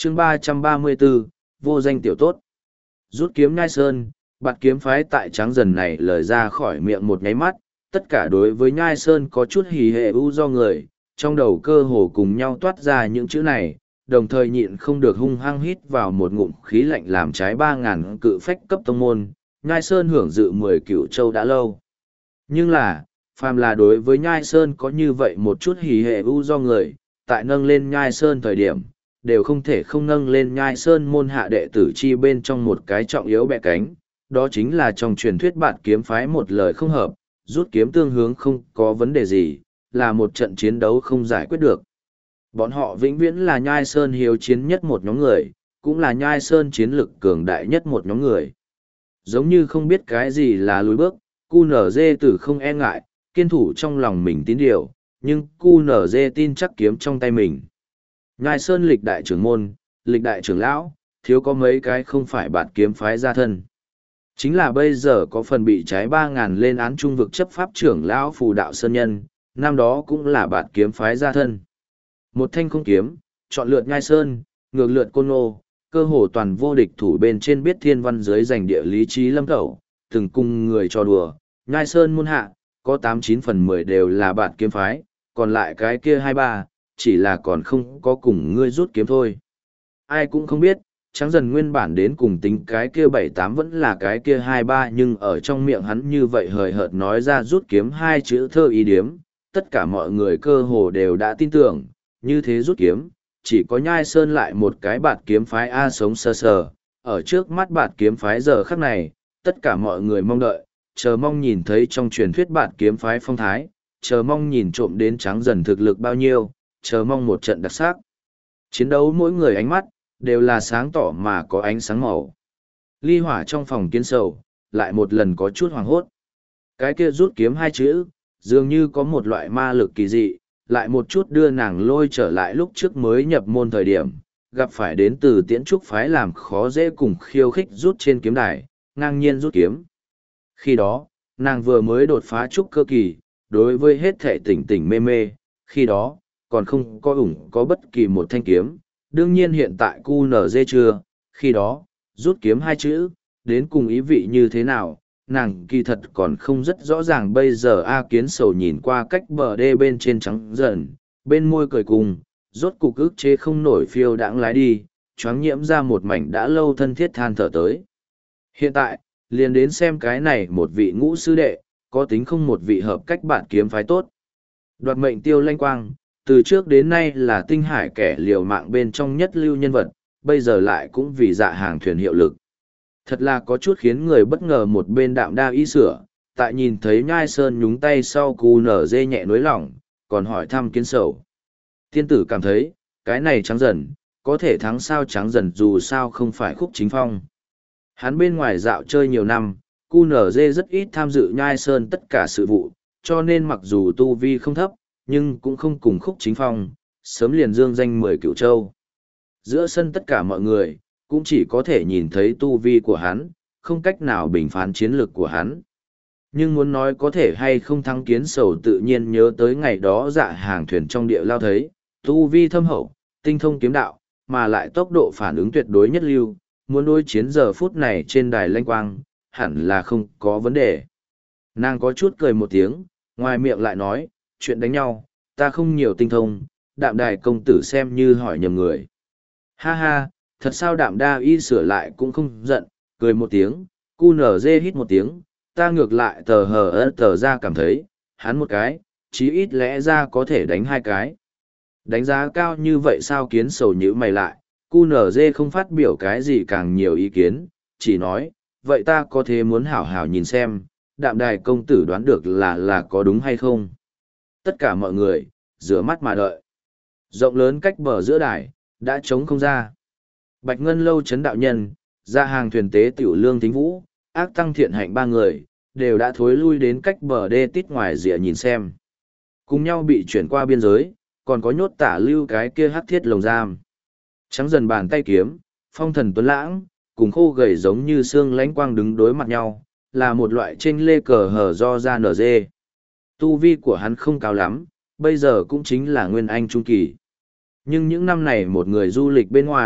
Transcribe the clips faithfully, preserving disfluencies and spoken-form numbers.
chương ba trăm ba mươi bốn, vô danh tiểu tốt. Rút kiếm Nhai Sơn, bạt kiếm phái tại Trắng Dần này lời ra khỏi miệng một nháy mắt, tất cả đối với Nhai Sơn có chút hỉ hệ u do người, trong đầu cơ hồ cùng nhau toát ra những chữ này, đồng thời nhịn không được hung hăng hít vào một ngụm khí lạnh làm trái ba ngàn cự phách cấp tông môn, Nhai Sơn hưởng dự mười cửu châu đã lâu. Nhưng là, phàm là đối với Nhai Sơn có như vậy một chút hỉ hệ u do người, tại nâng lên Nhai Sơn thời điểm, đều không thể không nâng lên Nhai Sơn môn hạ đệ tử chi bên trong một cái trọng yếu bẻ cánh, đó chính là trong truyền thuyết bạt kiếm phái một lời không hợp, rút kiếm tương hướng không có vấn đề gì, là một trận chiến đấu không giải quyết được. Bọn họ vĩnh viễn là Nhai Sơn hiếu chiến nhất một nhóm người, cũng là Nhai Sơn chiến lực cường đại nhất một nhóm người. Giống như không biết cái gì là lùi bước, cu nở dê tử không e ngại, kiên thủ trong lòng mình tín điều, nhưng cu nở dê tin chắc kiếm trong tay mình. Nhai Sơn lịch đại trưởng môn, lịch đại trưởng lão, thiếu có mấy cái không phải bạt kiếm phái gia thân. Chính là bây giờ có phần bị trái ba ngàn lên án trung vực chấp pháp trưởng lão phù đạo sơn nhân, năm đó cũng là bạt kiếm phái gia thân. Một thanh không kiếm, chọn lượt Nhai Sơn, ngược lượt Côn Ngô, cơ hồ toàn vô địch thủ bên trên biết thiên văn dưới giành địa lý trí lâm cẩu, từng cùng người trò đùa, Nhai Sơn muôn hạ, có tám chín phần mười đều là bạt kiếm phái, còn lại cái kia hai ba, chỉ là còn không có cùng ngươi rút kiếm thôi. Ai cũng không biết, Trắng Dần nguyên bản đến cùng tính cái kia bảy tám vẫn là cái kia hai ba, nhưng ở trong miệng hắn như vậy hời hợt nói ra rút kiếm hai chữ thơ ý điếm, tất cả mọi người cơ hồ đều đã tin tưởng, như thế rút kiếm, chỉ có Nhai Sơn lại một cái bạt kiếm phái A sống sơ sờ, ở trước mắt bạt kiếm phái giờ khắc này, tất cả mọi người mong đợi, chờ mong nhìn thấy trong truyền thuyết bạt kiếm phái phong thái, chờ mong nhìn trộm đến Trắng Dần thực lực bao nhiêu, chờ mong một trận đặc sắc. Chiến đấu mỗi người ánh mắt, đều là sáng tỏ mà có ánh sáng màu. Ly Hỏa trong phòng kiến sầu, lại một lần có chút hoàng hốt. Cái kia rút kiếm hai chữ, dường như có một loại ma lực kỳ dị, lại một chút đưa nàng lôi trở lại lúc trước mới nhập môn thời điểm, gặp phải đến từ Tiễn Trúc phái làm khó dễ cùng khiêu khích rút trên kiếm đài, ngang nhiên rút kiếm. Khi đó, nàng vừa mới đột phá trúc cơ kỳ, đối với hết thể tỉnh tỉnh mê mê, khi đó, còn không có ủng có bất kỳ một thanh kiếm, đương nhiên hiện tại cu nở dê chưa, khi đó, rút kiếm hai chữ, đến cùng ý vị như thế nào, nàng kỳ thật còn không rất rõ ràng. Bây giờ A Kiến Sầu nhìn qua cách bờ đê bên trên Trắng Dần, bên môi cười cùng, rốt cục ức chế không nổi phiêu đãng lái đi, choáng nhiễm ra một mảnh đã lâu thân thiết than thở tới. Hiện tại, liền đến xem cái này một vị ngũ sư đệ, có tính không một vị hợp cách bạn kiếm phái tốt. Đoạt mệnh Tiêu Lanh Quang, từ trước đến nay là tinh hải kẻ liều mạng bên trong nhất lưu nhân vật, bây giờ lại cũng vì Dạ Hàng thuyền hiệu lực. Thật là có chút khiến người bất ngờ. Một bên Đạm Đa y sửa, tại nhìn thấy Nhai Sơn nhúng tay sau cu nở dê nhẹ nối lỏng, còn hỏi thăm Kiến Sầu. Tiên tử cảm thấy, cái này Trắng Dần, có thể thắng sao? Trắng Dần dù sao không phải Khúc Chính Phong. Hắn bên ngoài dạo chơi nhiều năm, cu nở dê rất ít tham dự Nhai Sơn tất cả sự vụ, cho nên mặc dù tu vi không thấp, nhưng cũng không cùng Khúc Chính Phong, sớm liền dương danh mười cửu châu. Giữa sân tất cả mọi người, cũng chỉ có thể nhìn thấy tu vi của hắn, không cách nào bình phán chiến lược của hắn. Nhưng muốn nói có thể hay không thắng Kiến Sầu, tự nhiên nhớ tới ngày đó Dạ Hàng thuyền trong địa lao thấy, tu vi thâm hậu, tinh thông kiếm đạo, mà lại tốc độ phản ứng tuyệt đối nhất lưu, muốn đối chiến giờ phút này trên đài Lanh Quang, hẳn là không có vấn đề. Nàng có chút cười một tiếng, ngoài miệng lại nói, chuyện đánh nhau, ta không nhiều tinh thông, Đạm Đài công tử xem như hỏi nhầm người. Ha ha, thật sao? Đạm Đa y sửa lại cũng không giận, cười một tiếng, cu nở dê hít một tiếng, ta ngược lại tờ hờ ơ tờ ra cảm thấy, hắn một cái, chí ít lẽ ra có thể đánh hai cái. Đánh giá cao như vậy sao? Kiến Sầu nhữ mày lại, cu nở dê không phát biểu cái gì càng nhiều ý kiến, chỉ nói, vậy ta có thể muốn hảo hảo nhìn xem, Đạm Đài công tử đoán được là là có đúng hay không. Tất cả mọi người, rửa mắt mà đợi. Rộng lớn cách bờ giữa đài, đã trống không ra. Bạch Ngân Lâu Trấn đạo nhân, Dạ Hàng thuyền tế Tiểu Lương Thính Vũ, Ác Tăng Thiện Hạnh ba người, đều đã thối lui đến cách bờ đê tít ngoài rìa nhìn xem. Cùng nhau bị chuyển qua biên giới, còn có nhốt Tả Lưu cái kia hắc thiết lồng giam. Trắng Dần bàn tay kiếm, phong thần tuấn lãng, cùng khô gầy giống như xương lãnh quang đứng đối mặt nhau, là một loại chênh lê cờ hở do ra nở dê. Tu vi của hắn không cao lắm, bây giờ cũng chính là nguyên anh trung kỳ. Nhưng những năm này một người du lịch bên ngoài,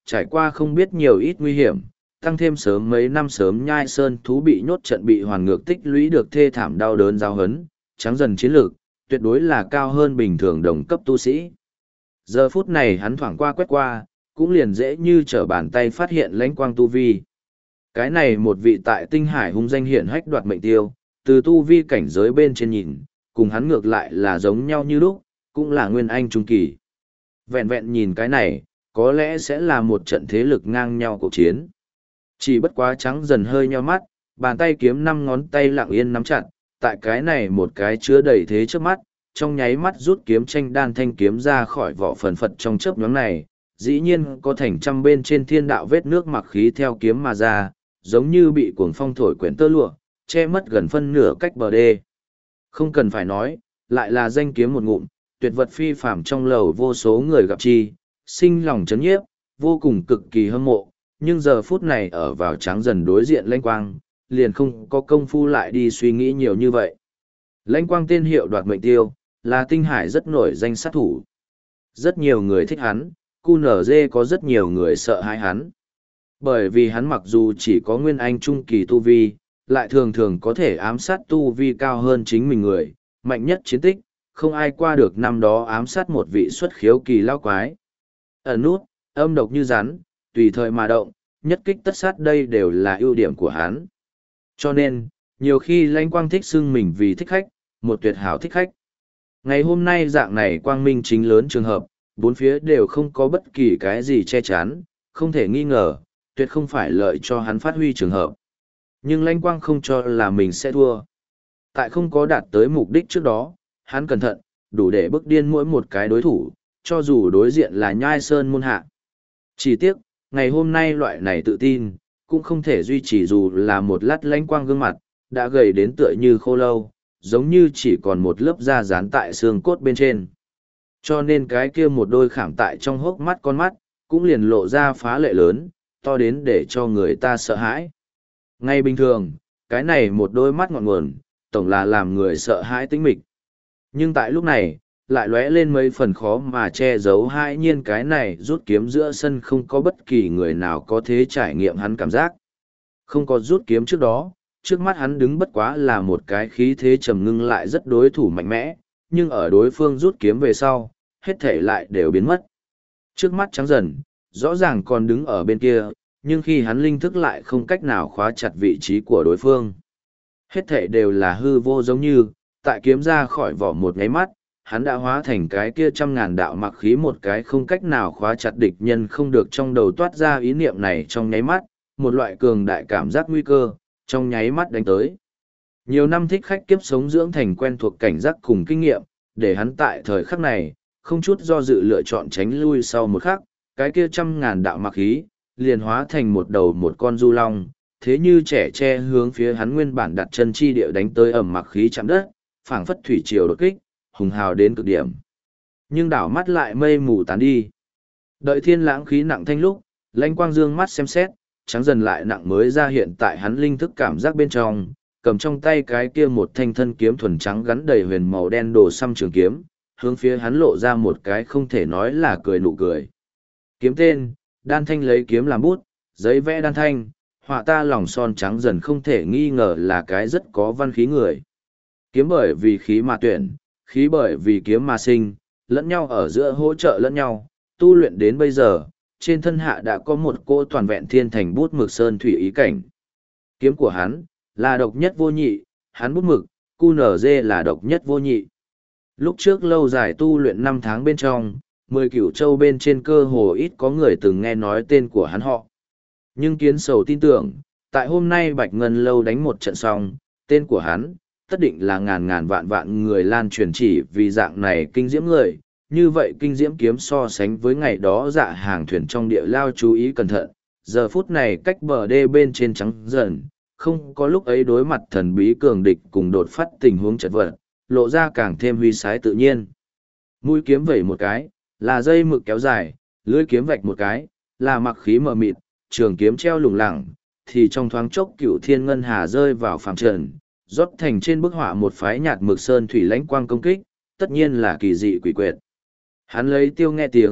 trải qua không biết nhiều ít nguy hiểm, tăng thêm sớm mấy năm sớm nhai sơn thú bị nhốt trận bị hoàn ngược tích lũy được thê thảm đau đớn giáo hấn, trắng dần chiến lược, tuyệt đối là cao hơn bình thường đồng cấp tu sĩ. Giờ phút này hắn thoảng qua quét qua, cũng liền dễ như trở bàn tay phát hiện lãnh quang tu vi. Cái này một vị tại tinh hải hung danh hiển hách đoạt mệnh tiêu, từ tu vi cảnh giới bên trên nhìn, cùng hắn ngược lại là giống nhau như lúc, cũng là nguyên anh trung kỳ. Vẹn vẹn nhìn cái này, có lẽ sẽ là một trận thế lực ngang nhau cuộc chiến. Chỉ bất quá trắng dần hơi nheo mắt, bàn tay kiếm năm ngón tay lặng yên nắm chặt, tại cái này một cái chứa đầy thế trước mắt, trong nháy mắt rút kiếm tranh đan thanh kiếm ra khỏi vỏ phần phật trong chớp nhoáng này, dĩ nhiên có thành trăm bên trên thiên đạo vết nước mặc khí theo kiếm mà ra, giống như bị cuồng phong thổi quyển tơ lụa, che mất gần phân nửa cách bờ đê. Không cần phải nói, lại là danh kiếm một ngụm, tuyệt vật phi phàm trong lầu vô số người gặp chi, sinh lòng chấn nhiếp, vô cùng cực kỳ hâm mộ, nhưng giờ phút này ở vào trắng dần đối diện lãnh quang, liền không có công phu lại đi suy nghĩ nhiều như vậy. Lãnh quang tên hiệu đoạt mệnh tiêu, là tinh hải rất nổi danh sát thủ. Rất nhiều người thích hắn, cu nở dê có rất nhiều người sợ hãi hắn. Bởi vì hắn mặc dù chỉ có nguyên anh trung kỳ tu vi, lại thường thường có thể ám sát tu vi cao hơn chính mình người, mạnh nhất chiến tích, không ai qua được năm đó ám sát một vị xuất khiếu kỳ lao quái. Ẩn nút, âm độc như rắn, tùy thời mà động, nhất kích tất sát đây đều là ưu điểm của hắn. Cho nên, nhiều khi lãnh quang thích xưng mình vì thích khách, một tuyệt hảo thích khách. Ngày hôm nay dạng này quang minh chính lớn trường hợp, bốn phía đều không có bất kỳ cái gì che chắn, không thể nghi ngờ, tuyệt không phải lợi cho hắn phát huy trường hợp. Nhưng lãnh quang không cho là mình sẽ thua. Tại không có đạt tới mục đích trước đó, hắn cẩn thận, đủ để bức điên mỗi một cái đối thủ, cho dù đối diện là nhai sơn môn hạ. Chỉ tiếc, ngày hôm nay loại này tự tin, cũng không thể duy trì dù là một lát lãnh quang gương mặt, đã gầy đến tựa như khô lâu, giống như chỉ còn một lớp da dán tại xương cốt bên trên. Cho nên cái kia một đôi khảm tại trong hốc mắt con mắt, cũng liền lộ ra phá lệ lớn, to đến để cho người ta sợ hãi. Ngay bình thường, cái này một đôi mắt ngọn nguồn, tổng là làm người sợ hãi tĩnh mịch. Nhưng tại lúc này, lại lóe lên mấy phần khó mà che giấu hãi nhiên cái này rút kiếm giữa sân không có bất kỳ người nào có thể trải nghiệm hắn cảm giác. Không có rút kiếm trước đó, trước mắt hắn đứng bất quá là một cái khí thế trầm ngưng lại rất đối thủ mạnh mẽ, nhưng ở đối phương rút kiếm về sau, hết thể lại đều biến mất. Trước mắt trắng dần, rõ ràng còn đứng ở bên kia, nhưng khi hắn linh thức lại không cách nào khóa chặt vị trí của đối phương. Hết thể đều là hư vô giống như, tại kiếm ra khỏi vỏ một nháy mắt, hắn đã hóa thành cái kia trăm ngàn đạo mặc khí một cái không cách nào khóa chặt địch nhân không được trong đầu toát ra ý niệm này trong nháy mắt, một loại cường đại cảm giác nguy cơ, trong nháy mắt đánh tới. Nhiều năm thích khách kiếp sống dưỡng thành quen thuộc cảnh giác cùng kinh nghiệm, để hắn tại thời khắc này, không chút do dự lựa chọn tránh lui sau một khắc, cái kia trăm ngàn đạo mặc khí, liền hóa thành một đầu một con du long, thế như trẻ tre hướng phía hắn nguyên bản đặt chân chi địa đánh tới ẩm mặc khí chạm đất, phảng phất thủy triều đột kích, hùng hào đến cực điểm. Nhưng đảo mắt lại mây mù tán đi. Đợi thiên lãng khí nặng thanh lúc, lãnh quang dương mắt xem xét, trắng dần lại nặng mới ra hiện tại hắn linh thức cảm giác bên trong, cầm trong tay cái kia một thanh thân kiếm thuần trắng gắn đầy huyền màu đen đồ xăm trường kiếm, hướng phía hắn lộ ra một cái không thể nói là cười nụ cười. Kiếm tên, đan thanh lấy kiếm làm bút, giấy vẽ đan thanh, họa ta lòng son trắng dần không thể nghi ngờ là cái rất có văn khí người. Kiếm bởi vì khí mà tuyển, khí bởi vì kiếm mà sinh, lẫn nhau ở giữa hỗ trợ lẫn nhau, tu luyện đến bây giờ, trên thân hạ đã có một cô toàn vẹn thiên thành bút mực sơn thủy ý cảnh. Kiếm của hắn, là độc nhất vô nhị, hắn bút mực, cu nở dê là độc nhất vô nhị. Lúc trước lâu dài tu luyện năm tháng bên trong, mười cửu châu bên trên cơ hồ ít có người từng nghe nói tên của hắn họ. Nhưng kiến sầu tin tưởng, tại hôm nay Bạch Ngân Lâu đánh một trận xong, tên của hắn, tất định là ngàn ngàn vạn vạn người lan truyền chỉ vì dạng này kinh diễm người. Như vậy kinh diễm kiếm so sánh với ngày đó dạ hàng thuyền trong địa lao chú ý cẩn thận, giờ phút này cách bờ đê bên trên trắng dần, không có lúc ấy đối mặt thần bí cường địch cùng đột phát tình huống chật vật, lộ ra càng thêm huy sái tự nhiên. Mũi kiếm vẩy một cái, là dây mực kéo dài, lưỡi kiếm vạch một cái, là mặc khí mờ mịt, trường kiếm treo lủng lẳng, thì trong thoáng chốc cửu thiên ngân hà rơi vào phàm trần, rót thành trên bức họa một phái nhạt mực sơn thủy lãnh quang công kích, tất nhiên là kỳ dị quỷ quyệt. Hắn lấy tiêu nghe tiếng,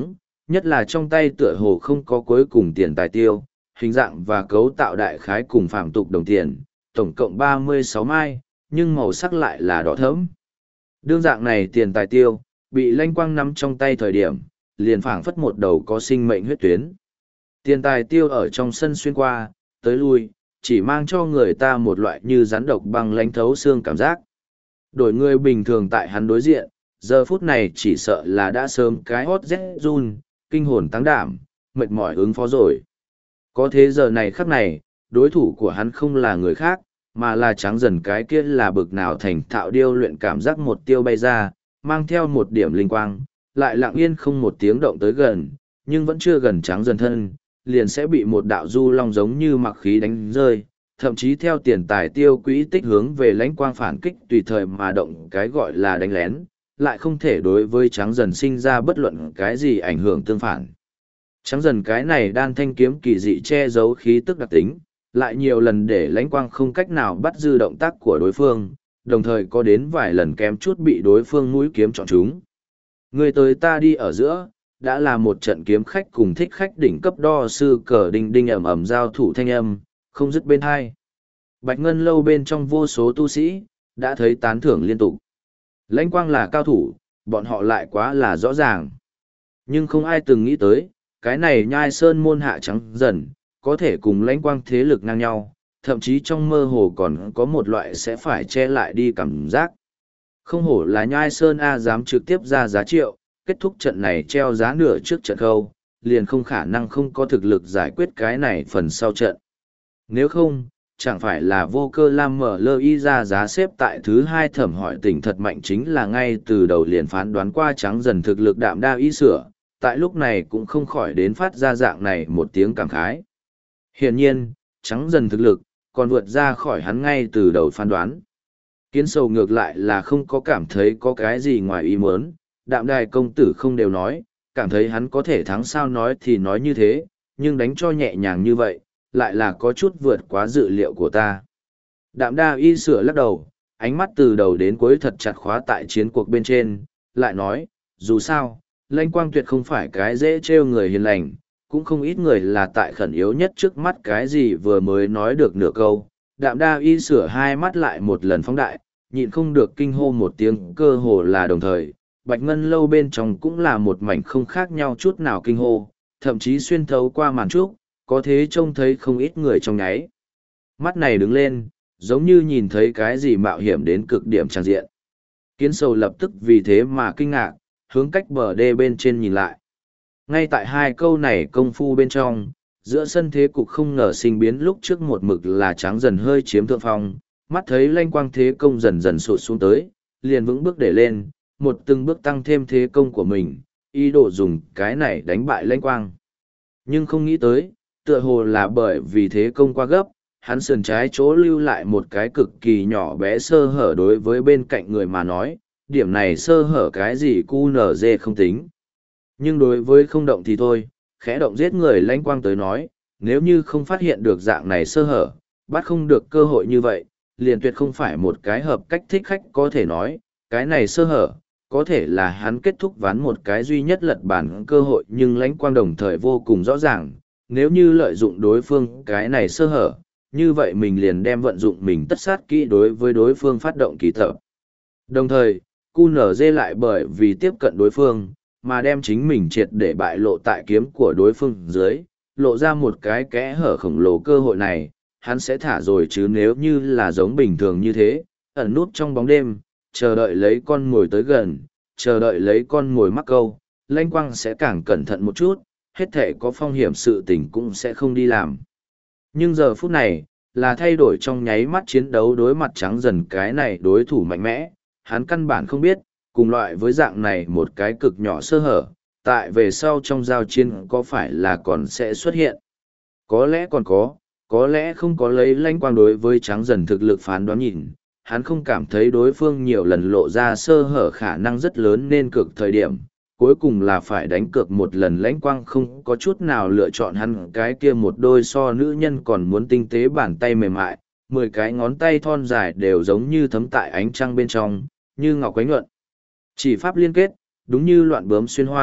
nhất là trong tay tựa hồ không có cuối cùng tiền tài tiêu, hình dạng và cấu tạo đại khái cùng phàm tục đồng tiền, tổng cộng ba mươi sáu mai, nhưng màu sắc lại là đỏ thẫm. Đương dạng này tiền tài tiêu, bị Lanh Quang nắm trong tay thời điểm, liền phảng phất một đầu có sinh mệnh huyết tuyến. Tiền tài tiêu ở trong sân xuyên qua, tới lui, chỉ mang cho người ta một loại như rắn độc băng lánh thấu xương cảm giác. Đổi người bình thường tại hắn đối diện, giờ phút này chỉ sợ là đã sớm cái hót rét run, kinh hồn tăng đảm, mệt mỏi ứng phó rồi. Có thế giờ này khắc này, đối thủ của hắn không là người khác, mà là Trắng Dần cái kia là bực nào thành thạo điêu luyện cảm giác một tiêu bay ra, mang theo một điểm linh quang, lại lặng yên không một tiếng động tới gần, nhưng vẫn chưa gần Trắng Dần thân, liền sẽ bị một đạo du long giống như mặc khí đánh rơi, thậm chí theo tiền tài tiêu quỹ tích hướng về lãnh quang phản kích tùy thời mà động cái gọi là đánh lén, lại không thể đối với Trắng Dần sinh ra bất luận cái gì ảnh hưởng tương phản. Trắng Dần cái này đan thanh kiếm kỳ dị che giấu khí tức đặc tính, lại nhiều lần để lãnh quang không cách nào bắt dư động tác của đối phương, đồng thời có đến vài lần kém chút bị đối phương mũi kiếm chọn chúng. Người tới ta đi ở giữa, đã là một trận kiếm khách cùng thích khách đỉnh cấp đo sư cờ đinh đinh ầm ầm giao thủ thanh âm, không dứt bên hai. Bạch Ngân lâu bên trong vô số tu sĩ, đã thấy tán thưởng liên tục. Lãnh quang là cao thủ, bọn họ lại quá là rõ ràng. Nhưng không ai từng nghĩ tới, cái này nhai sơn môn hạ Trắng Dần, có thể cùng lãnh quang thế lực ngang nhau, thậm chí trong mơ hồ còn có một loại sẽ phải che lại đi cảm giác. Không hổ là nhai sơn A dám trực tiếp ra giá triệu, kết thúc trận này treo giá nửa trước trận khâu, liền không khả năng không có thực lực giải quyết cái này phần sau trận. Nếu không, chẳng phải là vô cơ lam mở lơ y ra giá xếp tại thứ hai thẩm hỏi tỉnh thật mạnh chính là ngay từ đầu liền phán đoán qua Trắng Dần thực lực đạm đa y sửa, tại lúc này cũng không khỏi đến phát ra dạng này một tiếng cảm khái. Hiển nhiên, Trắng Dần thực lực, còn vượt ra khỏi hắn ngay từ đầu phán đoán. Kiến sầu ngược lại là không có cảm thấy có cái gì ngoài ý muốn, đạm đài công tử không đều nói, cảm thấy hắn có thể thắng sao nói thì nói như thế, nhưng đánh cho nhẹ nhàng như vậy, lại là có chút vượt quá dự liệu của ta. Đạm đa y sửa lắc đầu, ánh mắt từ đầu đến cuối thật chặt khóa tại chiến cuộc bên trên, lại nói, dù sao, Lãnh Quang tuyệt không phải cái dễ trêu người hiền lành, cũng không ít người là tại khẩn yếu nhất trước mắt cái gì vừa mới nói được nửa câu. Đạm đa y sửa hai mắt lại một lần phóng đại, nhịn không được kinh hô một tiếng cơ hồ là đồng thời, Bạch Ngân lâu bên trong cũng là một mảnh không khác nhau chút nào kinh hô, thậm chí xuyên thấu qua màn trúc, có thế trông thấy không ít người trong nháy. Mắt này đứng lên, giống như nhìn thấy cái gì mạo hiểm đến cực điểm trang diện. Kiến sầu lập tức vì thế mà kinh ngạc, hướng cách bờ đê bên trên nhìn lại. Ngay tại hai câu này công phu bên trong, giữa sân thế cục không ngờ sinh biến lúc trước một mực là Trắng Dần hơi chiếm thượng phong, mắt thấy Lãnh Quang thế công dần dần sụt xuống tới, liền vững bước để lên, một từng bước tăng thêm thế công của mình, ý đồ dùng cái này đánh bại Lãnh Quang. Nhưng không nghĩ tới, tựa hồ là bởi vì thế công quá gấp, hắn sườn trái chỗ lưu lại một cái cực kỳ nhỏ bé sơ hở đối với bên cạnh người mà nói, điểm này sơ hở cái gì cu nở dê không tính. Nhưng đối với không động thì thôi, khẽ động giết người Lãnh Quang tới nói, nếu như không phát hiện được dạng này sơ hở, bắt không được cơ hội như vậy, liền tuyệt không phải một cái hợp cách thích khách có thể nói, cái này sơ hở, có thể là hắn kết thúc ván một cái duy nhất lật bản cơ hội nhưng Lãnh Quang đồng thời vô cùng rõ ràng, nếu như lợi dụng đối phương cái này sơ hở, như vậy mình liền đem vận dụng mình tất sát kỹ đối với đối phương phát động kỳ tập. Đồng thời, cu nở dê lại bởi vì tiếp cận đối phương, mà đem chính mình triệt để bại lộ tại kiếm của đối phương dưới, lộ ra một cái kẽ hở khổng lồ cơ hội này, hắn sẽ thả rồi chứ nếu như là giống bình thường như thế, ẩn nút trong bóng đêm, chờ đợi lấy con mồi tới gần, chờ đợi lấy con mồi mắc câu, Lãnh Quang sẽ càng cẩn thận một chút, hết thể có phong hiểm sự tình cũng sẽ không đi làm. Nhưng giờ phút này, là thay đổi trong nháy mắt chiến đấu đối mặt Trắng Dần cái này đối thủ mạnh mẽ, hắn căn bản không biết, cùng loại với dạng này một cái cực nhỏ sơ hở, tại về sau trong giao chiến có phải là còn sẽ xuất hiện. Có lẽ còn có, có lẽ không có lấy Lãnh Quang đối với Trắng Dần thực lực phán đoán nhìn, hắn không cảm thấy đối phương nhiều lần lộ ra sơ hở khả năng rất lớn nên cực thời điểm, cuối cùng là phải đánh cược một lần. Lãnh Quang không có chút nào lựa chọn hắn cái kia một đôi so nữ nhân còn muốn tinh tế bàn tay mềm mại, mười cái ngón tay thon dài đều giống như thấm tại ánh trăng bên trong, như ngọc quánh nhuận. Chỉ pháp liên kết, đúng như loạn bướm xuyên hoa,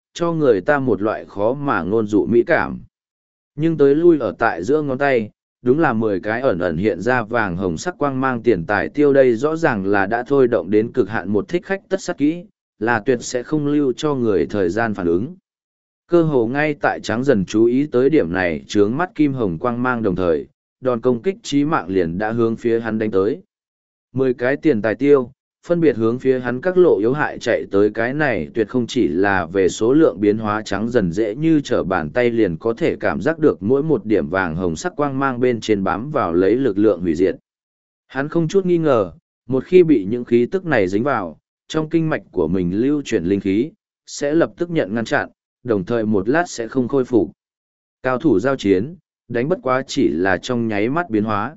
cho người ta một loại khó mà ngôn dụ mỹ cảm. Nhưng tới lui ở tại giữa ngón tay, đúng là mười cái ẩn ẩn hiện ra vàng hồng sắc quang mang tiền tài tiêu đây rõ ràng là đã thôi động đến cực hạn một thích khách tất sắc kỹ, là tuyệt sẽ không lưu cho người thời gian phản ứng. Cơ hồ ngay tại Trắng Dần chú ý tới điểm này trướng mắt kim hồng quang mang đồng thời, đòn công kích chí mạng liền đã hướng phía hắn đánh tới. Mười cái tiền tài tiêu, phân biệt hướng phía hắn các lộ yếu hại chạy tới cái này tuyệt không chỉ là về số lượng biến hóa Trắng Dần dễ như trở bàn tay liền có thể cảm giác được mỗi một điểm vàng hồng sắc quang mang bên trên bám vào lấy lực lượng hủy diệt. Hắn không chút nghi ngờ, một khi bị những khí tức này dính vào, trong kinh mạch của mình lưu chuyển linh khí, sẽ lập tức nhận ngăn chặn, đồng thời một lát sẽ không khôi phục. Cao thủ giao chiến, đánh bất quá chỉ là trong nháy mắt biến hóa.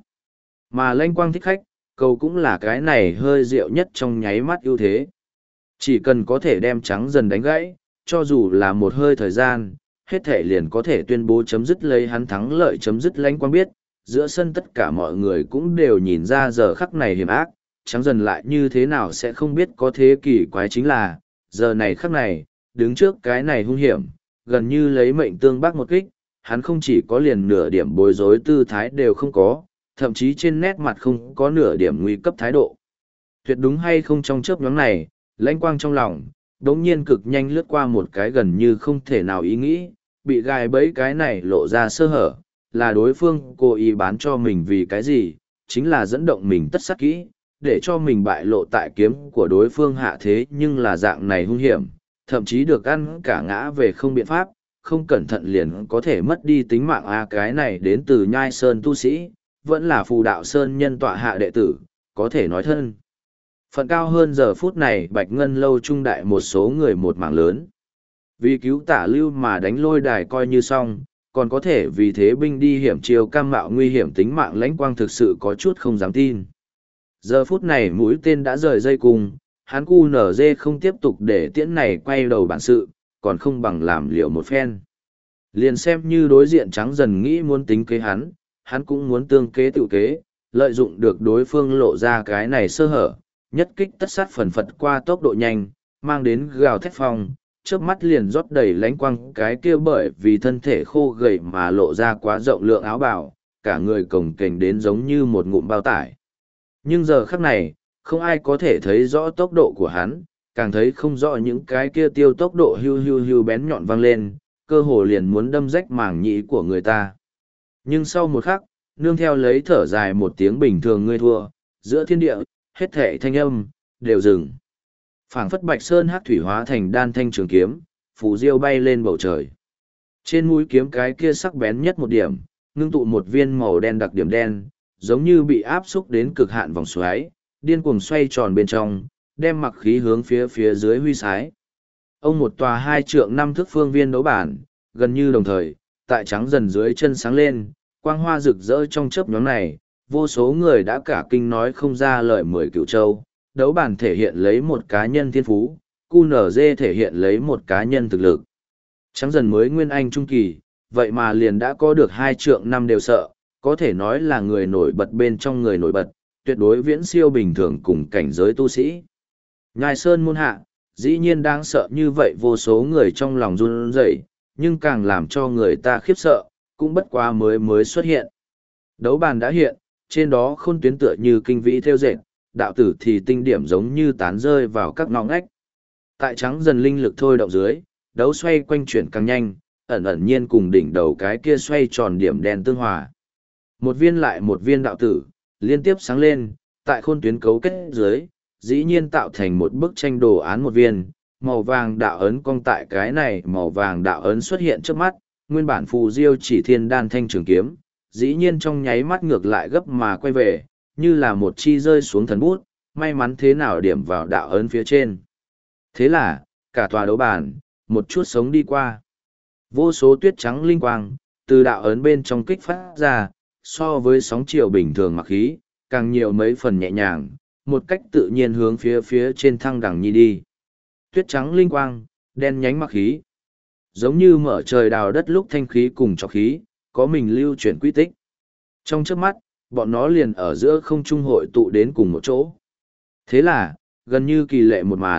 Mà Lanh Quang thích khách, cầu cũng là cái này hơi rượu nhất trong nháy mắt ưu thế. Chỉ cần có thể đem Trắng Dần đánh gãy, cho dù là một hơi thời gian, hết thể liền có thể tuyên bố chấm dứt lấy hắn thắng lợi chấm dứt Lanh Quang biết, giữa sân tất cả mọi người cũng đều nhìn ra giờ khắc này hiểm ác, Trắng Dần lại như thế nào sẽ không biết có thế kỳ quái chính là, giờ này khắc này, đứng trước cái này hung hiểm, gần như lấy mệnh tương bác một kích, hắn không chỉ có liền nửa điểm bối rối tư thái đều không có, thậm chí trên nét mặt không có nửa điểm nguy cấp thái độ. Tuyệt đúng hay không trong chớp nhoáng này, Lãnh Quang trong lòng, đống nhiên cực nhanh lướt qua một cái gần như không thể nào ý nghĩ, bị gài bẫy cái này lộ ra sơ hở, là đối phương cố ý bán cho mình vì cái gì, chính là dẫn động mình tất sắc kỹ, để cho mình bại lộ tại kiếm của đối phương hạ thế nhưng là dạng này hung hiểm, thậm chí được ăn cả ngã về không biện pháp, không cẩn thận liền có thể mất đi tính mạng a cái này đến từ Nhai Sơn tu sĩ, vẫn là Phù Đạo Sơn nhân tọa hạ đệ tử, có thể nói thân. Phần cao hơn giờ phút này Bạch Ngân Lâu trung đại một số người một mảng lớn. Vì cứu Tả Lưu mà đánh lôi đài coi như xong, còn có thể vì thế binh đi hiểm chiêu cam mạo nguy hiểm tính mạng Lãnh Quang thực sự có chút không dám tin. Giờ phút này mũi tên đã rời dây cùng, hắn cu nở dê không tiếp tục để tiễn này quay đầu bản sự, còn không bằng làm liệu một phen. Liền xem như đối diện Trắng Dần nghĩ muốn tính kế hắn, hắn cũng muốn tương kế tự kế, lợi dụng được đối phương lộ ra cái này sơ hở, nhất kích tất sát phần phật qua tốc độ nhanh, mang đến gào thét phong, trước mắt liền rót đầy Lãnh Quang cái kia bởi vì thân thể khô gầy mà lộ ra quá rộng lượng áo bào, cả người cồng kềnh đến giống như một ngụm bao tải. Nhưng giờ khắc này, không ai có thể thấy rõ tốc độ của hắn, càng thấy không rõ những cái kia tiêu tốc độ hưu hưu hưu bén nhọn vang lên, cơ hồ liền muốn đâm rách màng nhĩ của người ta. Nhưng sau một khắc, nương theo lấy thở dài một tiếng bình thường ngươi thua, giữa thiên địa, hết thảy thanh âm, đều dừng. Phảng phất bạch sơn hắc thủy hóa thành đan thanh trường kiếm, phù diêu bay lên bầu trời. Trên mũi kiếm cái kia sắc bén nhất một điểm, ngưng tụ một viên màu đen đặc điểm đen, giống như bị áp xúc đến cực hạn vòng xoáy, điên cuồng xoay tròn bên trong, đem mặc khí hướng phía phía dưới huy sái. Ông một tòa hai trượng năm thước phương viên đấu bản, gần như đồng thời, tại Trắng Dần dưới chân sáng lên, quang hoa rực rỡ trong chớp nhoáng này, vô số người đã cả kinh nói không ra lời mười cửu châu. Đấu bản thể hiện lấy một cá nhân thiên phú, cu nở dê thể hiện lấy một cá nhân thực lực. Trắng Dần mới nguyên anh trung kỳ, vậy mà liền đã có được hai trượng năm đều sợ, có thể nói là người nổi bật bên trong người nổi bật, tuyệt đối viễn siêu bình thường cùng cảnh giới tu sĩ. Nhai Sơn môn hạ, dĩ nhiên đáng sợ như vậy vô số người trong lòng run rẩy, nhưng càng làm cho người ta khiếp sợ, cũng bất quá mới mới xuất hiện. Đấu bàn đã hiện, trên đó khôn tuyến tựa như kinh vĩ theo dệt, đạo tử thì tinh điểm giống như tán rơi vào các ngõ ngách. Tại Trắng Dần linh lực thôi động dưới, đấu xoay quanh chuyển càng nhanh, ẩn ẩn nhiên cùng đỉnh đầu cái kia xoay tròn điểm đen tương hòa. Một viên lại một viên đạo tử, liên tiếp sáng lên, tại khôn tuyến cấu kết dưới, dĩ nhiên tạo thành một bức tranh đồ án một viên, màu vàng đạo ấn cong tại cái này màu vàng đạo ấn xuất hiện trước mắt, nguyên bản phù diêu chỉ thiên đan thanh trường kiếm, dĩ nhiên trong nháy mắt ngược lại gấp mà quay về, như là một chi rơi xuống thần bút, may mắn thế nào điểm vào đạo ấn phía trên. Thế là, cả tòa đấu bàn, một chút sống đi qua. Vô số tuyết trắng linh quang, từ đạo ấn bên trong kích phát ra, so với sóng chiều bình thường mặc khí, càng nhiều mấy phần nhẹ nhàng, một cách tự nhiên hướng phía phía trên thăng đẳng nhi đi. Tuyết trắng linh quang, đen nhánh mặc khí. Giống như mở trời đào đất lúc thanh khí cùng trọc khí, có mình lưu chuyển quy tích. Trong trước mắt, bọn nó liền ở giữa không trung hội tụ đến cùng một chỗ. Thế là, gần như kỳ lệ một màn,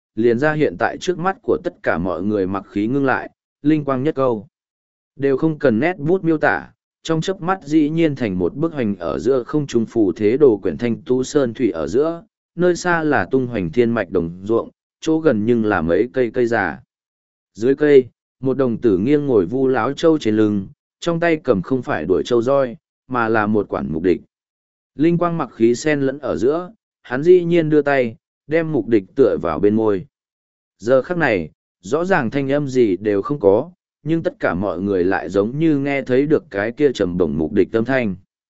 liền ra hiện tại trước mắt của tất cả mọi người mặc khí ngưng lại, linh quang nhất câu. Đều không cần nét bút miêu tả, trong chớp mắt dĩ nhiên thành một bức hoành ở giữa không trung phù thế đồ quyển thanh tu sơn thủy ở giữa, nơi xa là tung hoành thiên mạch đồng ruộng, chỗ gần nhưng là mấy cây cây già. Dưới cây, một đồng tử nghiêng ngồi vu láo trâu trên lưng, trong tay cầm không phải đuổi trâu roi, mà là một quản mục địch. Linh quang mặc khí sen lẫn ở giữa, hắn dĩ nhiên đưa tay, đem mục địch tựa vào bên môi. Giờ khắc này, rõ ràng thanh âm gì đều không có, nhưng tất cả mọi người lại giống như nghe thấy được cái kia trầm bổng mục địch âm thanh.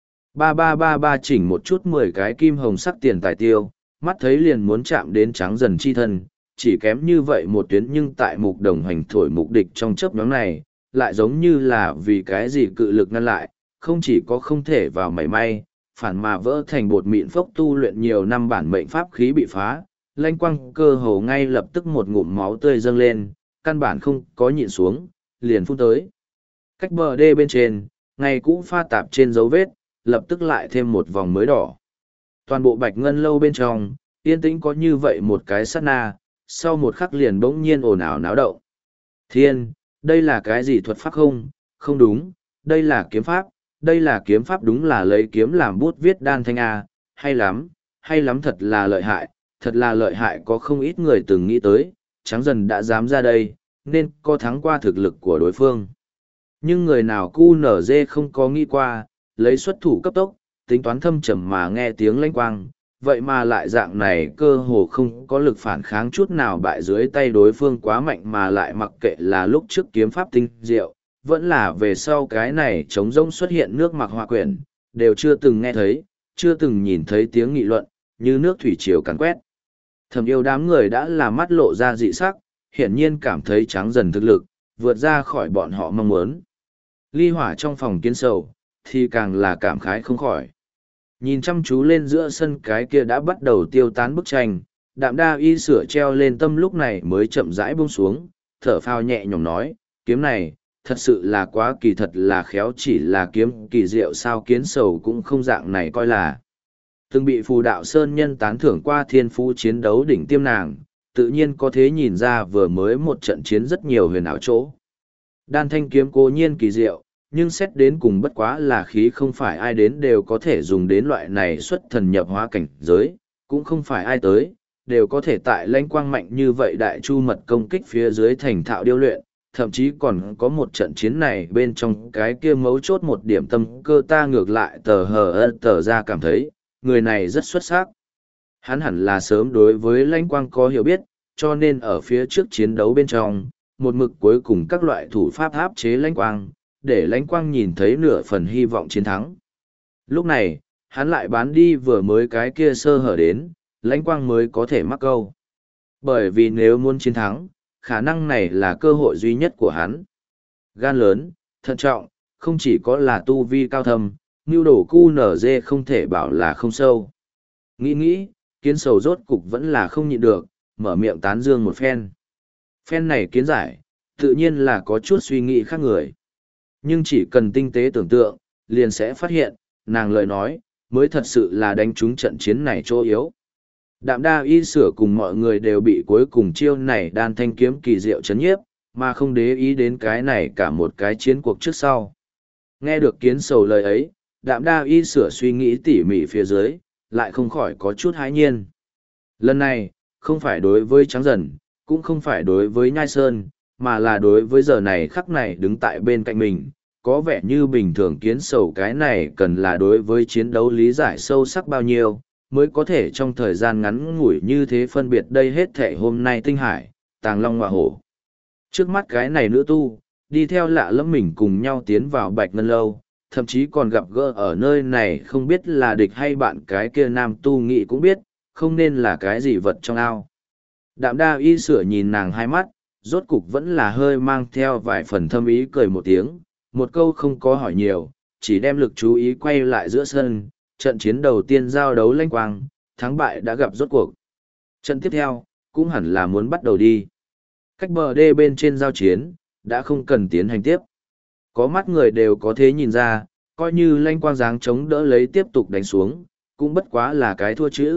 Ba ba ba ba chỉnh một chút mười cái kim hồng sắc tiền tài tiêu, mắt thấy liền muốn chạm đến trắng dần chi thân, chỉ kém như vậy một tuyến nhưng tại mục đồng hành thổi mục địch trong chớp nhóm này, lại giống như là vì cái gì cự lực ngăn lại, không chỉ có không thể vào mảy may, phản mà vỡ thành bột mịn phốc tu luyện nhiều năm bản mệnh pháp khí bị phá, lanh quang cơ hồ ngay lập tức một ngụm máu tươi dâng lên, căn bản không có nhịn xuống, liền phun tới. Cách bờ đê bên trên, ngày cũ pha tạp trên dấu vết, lập tức lại thêm một vòng mới đỏ. Toàn bộ bạch ngân lâu bên trong, yên tĩnh có như vậy một cái sát na, sau một khắc liền bỗng nhiên ồn ào náo động. Thiên, đây là cái gì thuật pháp không? Không đúng, đây là kiếm pháp, đây là kiếm pháp đúng là lấy kiếm làm bút viết đan thanh A, hay lắm, hay lắm thật là lợi hại, thật là lợi hại có không ít người từng nghĩ tới, trắng dần đã dám ra đây, nên có thắng qua thực lực của đối phương. Nhưng người nào cu nở dê không có nghĩ qua, lấy xuất thủ cấp tốc, tính toán thâm trầm mà nghe tiếng lanh quang, vậy mà lại dạng này cơ hồ không có lực phản kháng chút nào bại dưới tay đối phương quá mạnh mà lại mặc kệ là lúc trước kiếm pháp tinh diệu, vẫn là về sau cái này trống rỗng xuất hiện nước mặc họa quyển, đều chưa từng nghe thấy, chưa từng nhìn thấy tiếng nghị luận, như nước thủy triều càn quét. Thầm yêu đám người đã là mắt lộ ra dị sắc, hiển nhiên cảm thấy trắng dần thực lực, vượt ra khỏi bọn họ mong muốn. Ly hỏa trong phòng kiến sầu, thì càng là cảm khái không khỏi. Nhìn chăm chú lên giữa sân cái kia đã bắt đầu tiêu tán bức tranh, đạm đa y sửa treo lên tâm lúc này mới chậm rãi buông xuống, thở phào nhẹ nhõm nói, kiếm này, thật sự là quá kỳ thật là khéo chỉ là kiếm kỳ diệu sao kiến sầu cũng không dạng này coi là. Từng bị phù đạo sơn nhân tán thưởng qua thiên phú chiến đấu đỉnh tiêm nàng, tự nhiên có thế nhìn ra vừa mới một trận chiến rất nhiều huyền ảo chỗ. Đan thanh kiếm cố nhiên kỳ diệu, nhưng xét đến cùng bất quá là khí không phải ai đến đều có thể dùng đến loại này xuất thần nhập hóa cảnh giới, cũng không phải ai tới, đều có thể tại lãnh quang mạnh như vậy đại chu mật công kích phía dưới thành thạo điêu luyện, thậm chí còn có một trận chiến này bên trong cái kia mấu chốt một điểm tâm cơ ta ngược lại tờ hờ ơ tờ ra cảm thấy, người này rất xuất sắc. Hắn hẳn là sớm đối với lãnh quang có hiểu biết, cho nên ở phía trước chiến đấu bên trong, một mực cuối cùng các loại thủ pháp áp chế lãnh quang, để lãnh quang nhìn thấy nửa phần hy vọng chiến thắng. Lúc này, hắn lại bán đi vừa mới cái kia sơ hở đến, lãnh quang mới có thể mắc câu. Bởi vì nếu muốn chiến thắng, khả năng này là cơ hội duy nhất của hắn. Gan lớn, thận trọng, không chỉ có là tu vi cao thâm, mưu đổ cu nở dê không thể bảo là không sâu. Nghĩ nghĩ, kiến sầu rốt cục vẫn là không nhịn được, mở miệng tán dương một phen. Phen này kiến giải, tự nhiên là có chút suy nghĩ khác người. Nhưng chỉ cần tinh tế tưởng tượng, liền sẽ phát hiện, nàng lời nói, mới thật sự là đánh trúng trận chiến này chỗ yếu. Đạm đa y sửa cùng mọi người đều bị cuối cùng chiêu này đan thanh kiếm kỳ diệu chấn nhiếp, mà không để ý đến cái này cả một cái chiến cuộc trước sau. Nghe được kiến sầu lời ấy, đạm đa y sửa suy nghĩ tỉ mỉ phía dưới, lại không khỏi có chút hãi nhiên. Lần này, không phải đối với trắng dần, cũng không phải đối với nhai sơn, mà là đối với giờ này khắc này đứng tại bên cạnh mình, có vẻ như bình thường kiến sầu cái này cần là đối với chiến đấu lý giải sâu sắc bao nhiêu, mới có thể trong thời gian ngắn ngủi như thế phân biệt đây hết thể hôm nay tinh hải, tàng long ngọa hổ. Trước mắt cái này nữ tu, đi theo lạ lẫm mình cùng nhau tiến vào bạch ngân lâu, thậm chí còn gặp gỡ ở nơi này không biết là địch hay bạn cái kia nam tu nghị cũng biết, không nên là cái gì vật trong ao. Đạm đa y sửa nhìn nàng hai mắt, rốt cục vẫn là hơi mang theo vài phần thâm ý cười một tiếng, một câu không có hỏi nhiều, chỉ đem lực chú ý quay lại giữa sân, trận chiến đầu tiên giao đấu lanh quang, thắng bại đã gặp rốt cuộc. Trận tiếp theo, cũng hẳn là muốn bắt đầu đi. Cách bờ đê bên trên giao chiến, đã không cần tiến hành tiếp. Có mắt người đều có thế nhìn ra, coi như lanh quang dáng chống đỡ lấy tiếp tục đánh xuống, cũng bất quá là cái thua chữ,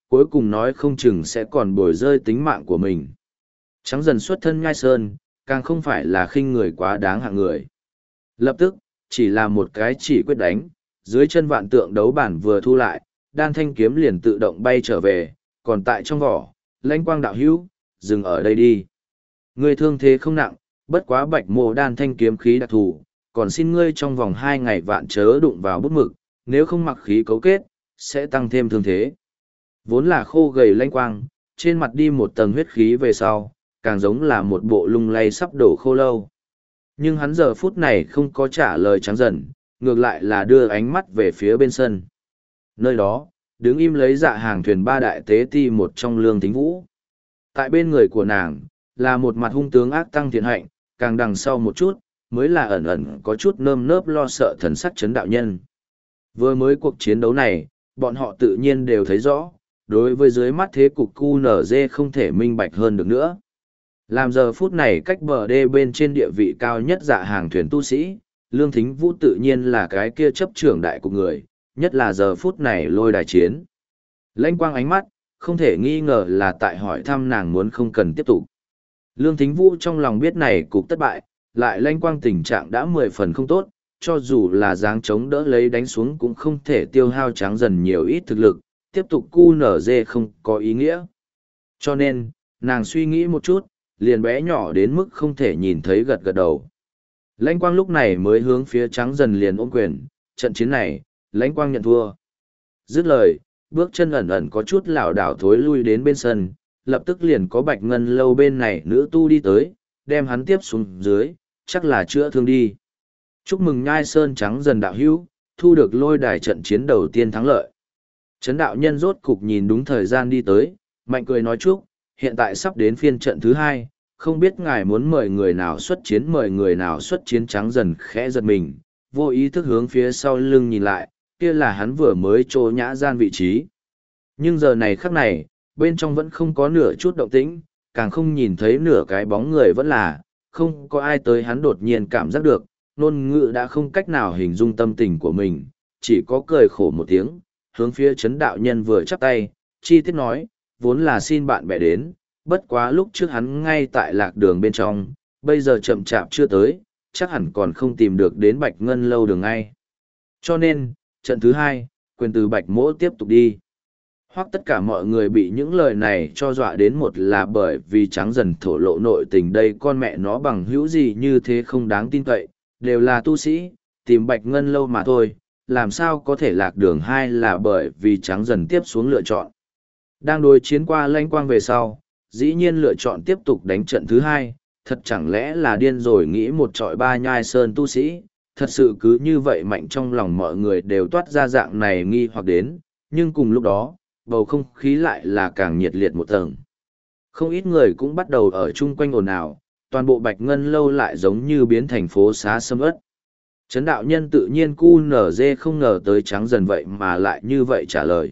cuối cùng nói không chừng sẽ còn bồi rơi tính mạng của mình. Trắng dần xuất thân nhai sơn, càng không phải là khinh người quá đáng hạng người. Lập tức, chỉ là một cái chỉ quyết đánh, dưới chân vạn tượng đấu bản vừa thu lại, đan thanh kiếm liền tự động bay trở về, còn tại trong vỏ, lãnh quang đạo hữu, dừng ở đây đi. Ngươi thương thế không nặng, bất quá bạch mộ đan thanh kiếm khí đặc thù, còn xin ngươi trong vòng hai ngày vạn chớ đụng vào bút mực, nếu không mặc khí cấu kết, sẽ tăng thêm thương thế. Vốn là khô gầy lãnh quang, trên mặt đi một tầng huyết khí về sau, càng giống là một bộ lung lay sắp đổ khô lâu. Nhưng hắn giờ phút này không có trả lời Trắng Dần, ngược lại là đưa ánh mắt về phía bên sân. Nơi đó, đứng im lấy dạ hàng thuyền ba đại tế ti một trong Lương Thính Vũ. Tại bên người của nàng, là một mặt hung tướng ác tăng thiện hạnh, càng đằng sau một chút, mới là ẩn ẩn có chút nơm nớp lo sợ thần sắc chấn đạo nhân. Vừa mới cuộc chiến đấu này, bọn họ tự nhiên đều thấy rõ, đối với dưới mắt thế cục cu nở dê không thể minh bạch hơn được nữa. Làm giờ phút này cách bờ đê bên trên địa vị cao nhất dạ hàng thuyền tu sĩ, Lương Thính Vũ tự nhiên là cái kia chấp trưởng đại của người, nhất là giờ phút này lôi đài chiến. Lãnh quang ánh mắt, không thể nghi ngờ là tại hỏi thăm nàng muốn không cần tiếp tục. Lương Thính Vũ trong lòng biết này cục thất bại, lại lãnh quang tình trạng đã mười phần không tốt, cho dù là dáng chống đỡ lấy đánh xuống cũng không thể tiêu hao Trắng Dần nhiều ít thực lực, tiếp tục cu nở dê không có ý nghĩa. Cho nên, nàng suy nghĩ một chút, liền bé nhỏ đến mức không thể nhìn thấy gật gật đầu. Lãnh quang lúc này mới hướng phía Trắng Dần liền ôm quyền, trận chiến này, lãnh quang nhận thua. Dứt lời, bước chân ẩn ẩn có chút lảo đảo thối lui đến bên sân, lập tức liền có bạch ngân lâu bên này nữ tu đi tới, đem hắn tiếp xuống dưới, chắc là chữa thương đi. Chúc mừng nhai sơn Trắng Dần đạo hữu, thu được lôi đài trận chiến đầu tiên thắng lợi. Trấn đạo nhân rốt cục nhìn đúng thời gian đi tới, mạnh cười nói chúc, hiện tại sắp đến phiên trận thứ hai, không biết ngài muốn mời người nào xuất chiến mời người nào xuất chiến. Trắng Dần khẽ giật mình, vô ý thức hướng phía sau lưng nhìn lại, kia là hắn vừa mới trô nhã gian vị trí. Nhưng giờ này khắc này, bên trong vẫn không có nửa chút động tĩnh, càng không nhìn thấy nửa cái bóng người vẫn là, không có ai tới. Hắn đột nhiên cảm giác được, ngôn ngữ đã không cách nào hình dung tâm tình của mình, chỉ có cười khổ một tiếng, hướng phía Trấn đạo nhân vừa chắp tay, chi tiết nói, vốn là xin bạn bè đến, bất quá lúc trước hắn ngay tại lạc đường bên trong, bây giờ chậm chạp chưa tới, chắc hẳn còn không tìm được đến Bạch Ngân lâu đường ngay. Cho nên, trận thứ hai, quyền từ Bạch Mỗ tiếp tục đi. Hoặc tất cả mọi người bị những lời này cho dọa đến, một là bởi vì Trắng Dần thổ lộ nội tình đây con mẹ nó bằng hữu gì như thế không đáng tin cậy, đều là tu sĩ, tìm Bạch Ngân lâu mà thôi, làm sao có thể lạc đường. Hai là bởi vì Trắng Dần tiếp xuống lựa chọn. Đang đối chiến qua lãnh quang về sau, dĩ nhiên lựa chọn tiếp tục đánh trận thứ hai, thật chẳng lẽ là điên rồi nghĩ một trọi ba nhai sơn tu sĩ, thật sự cứ như vậy mạnh. Trong lòng mọi người đều toát ra dạng này nghi hoặc đến, nhưng cùng lúc đó, bầu không khí lại là càng nhiệt liệt một tầng. Không ít người cũng bắt đầu ở chung quanh ồn ào, toàn bộ Bạch Ngân lâu lại giống như biến thành phố xá sầm uất. Trấn đạo nhân tự nhiên cu nở dê không ngờ tới Trắng Dần vậy mà lại như vậy trả lời.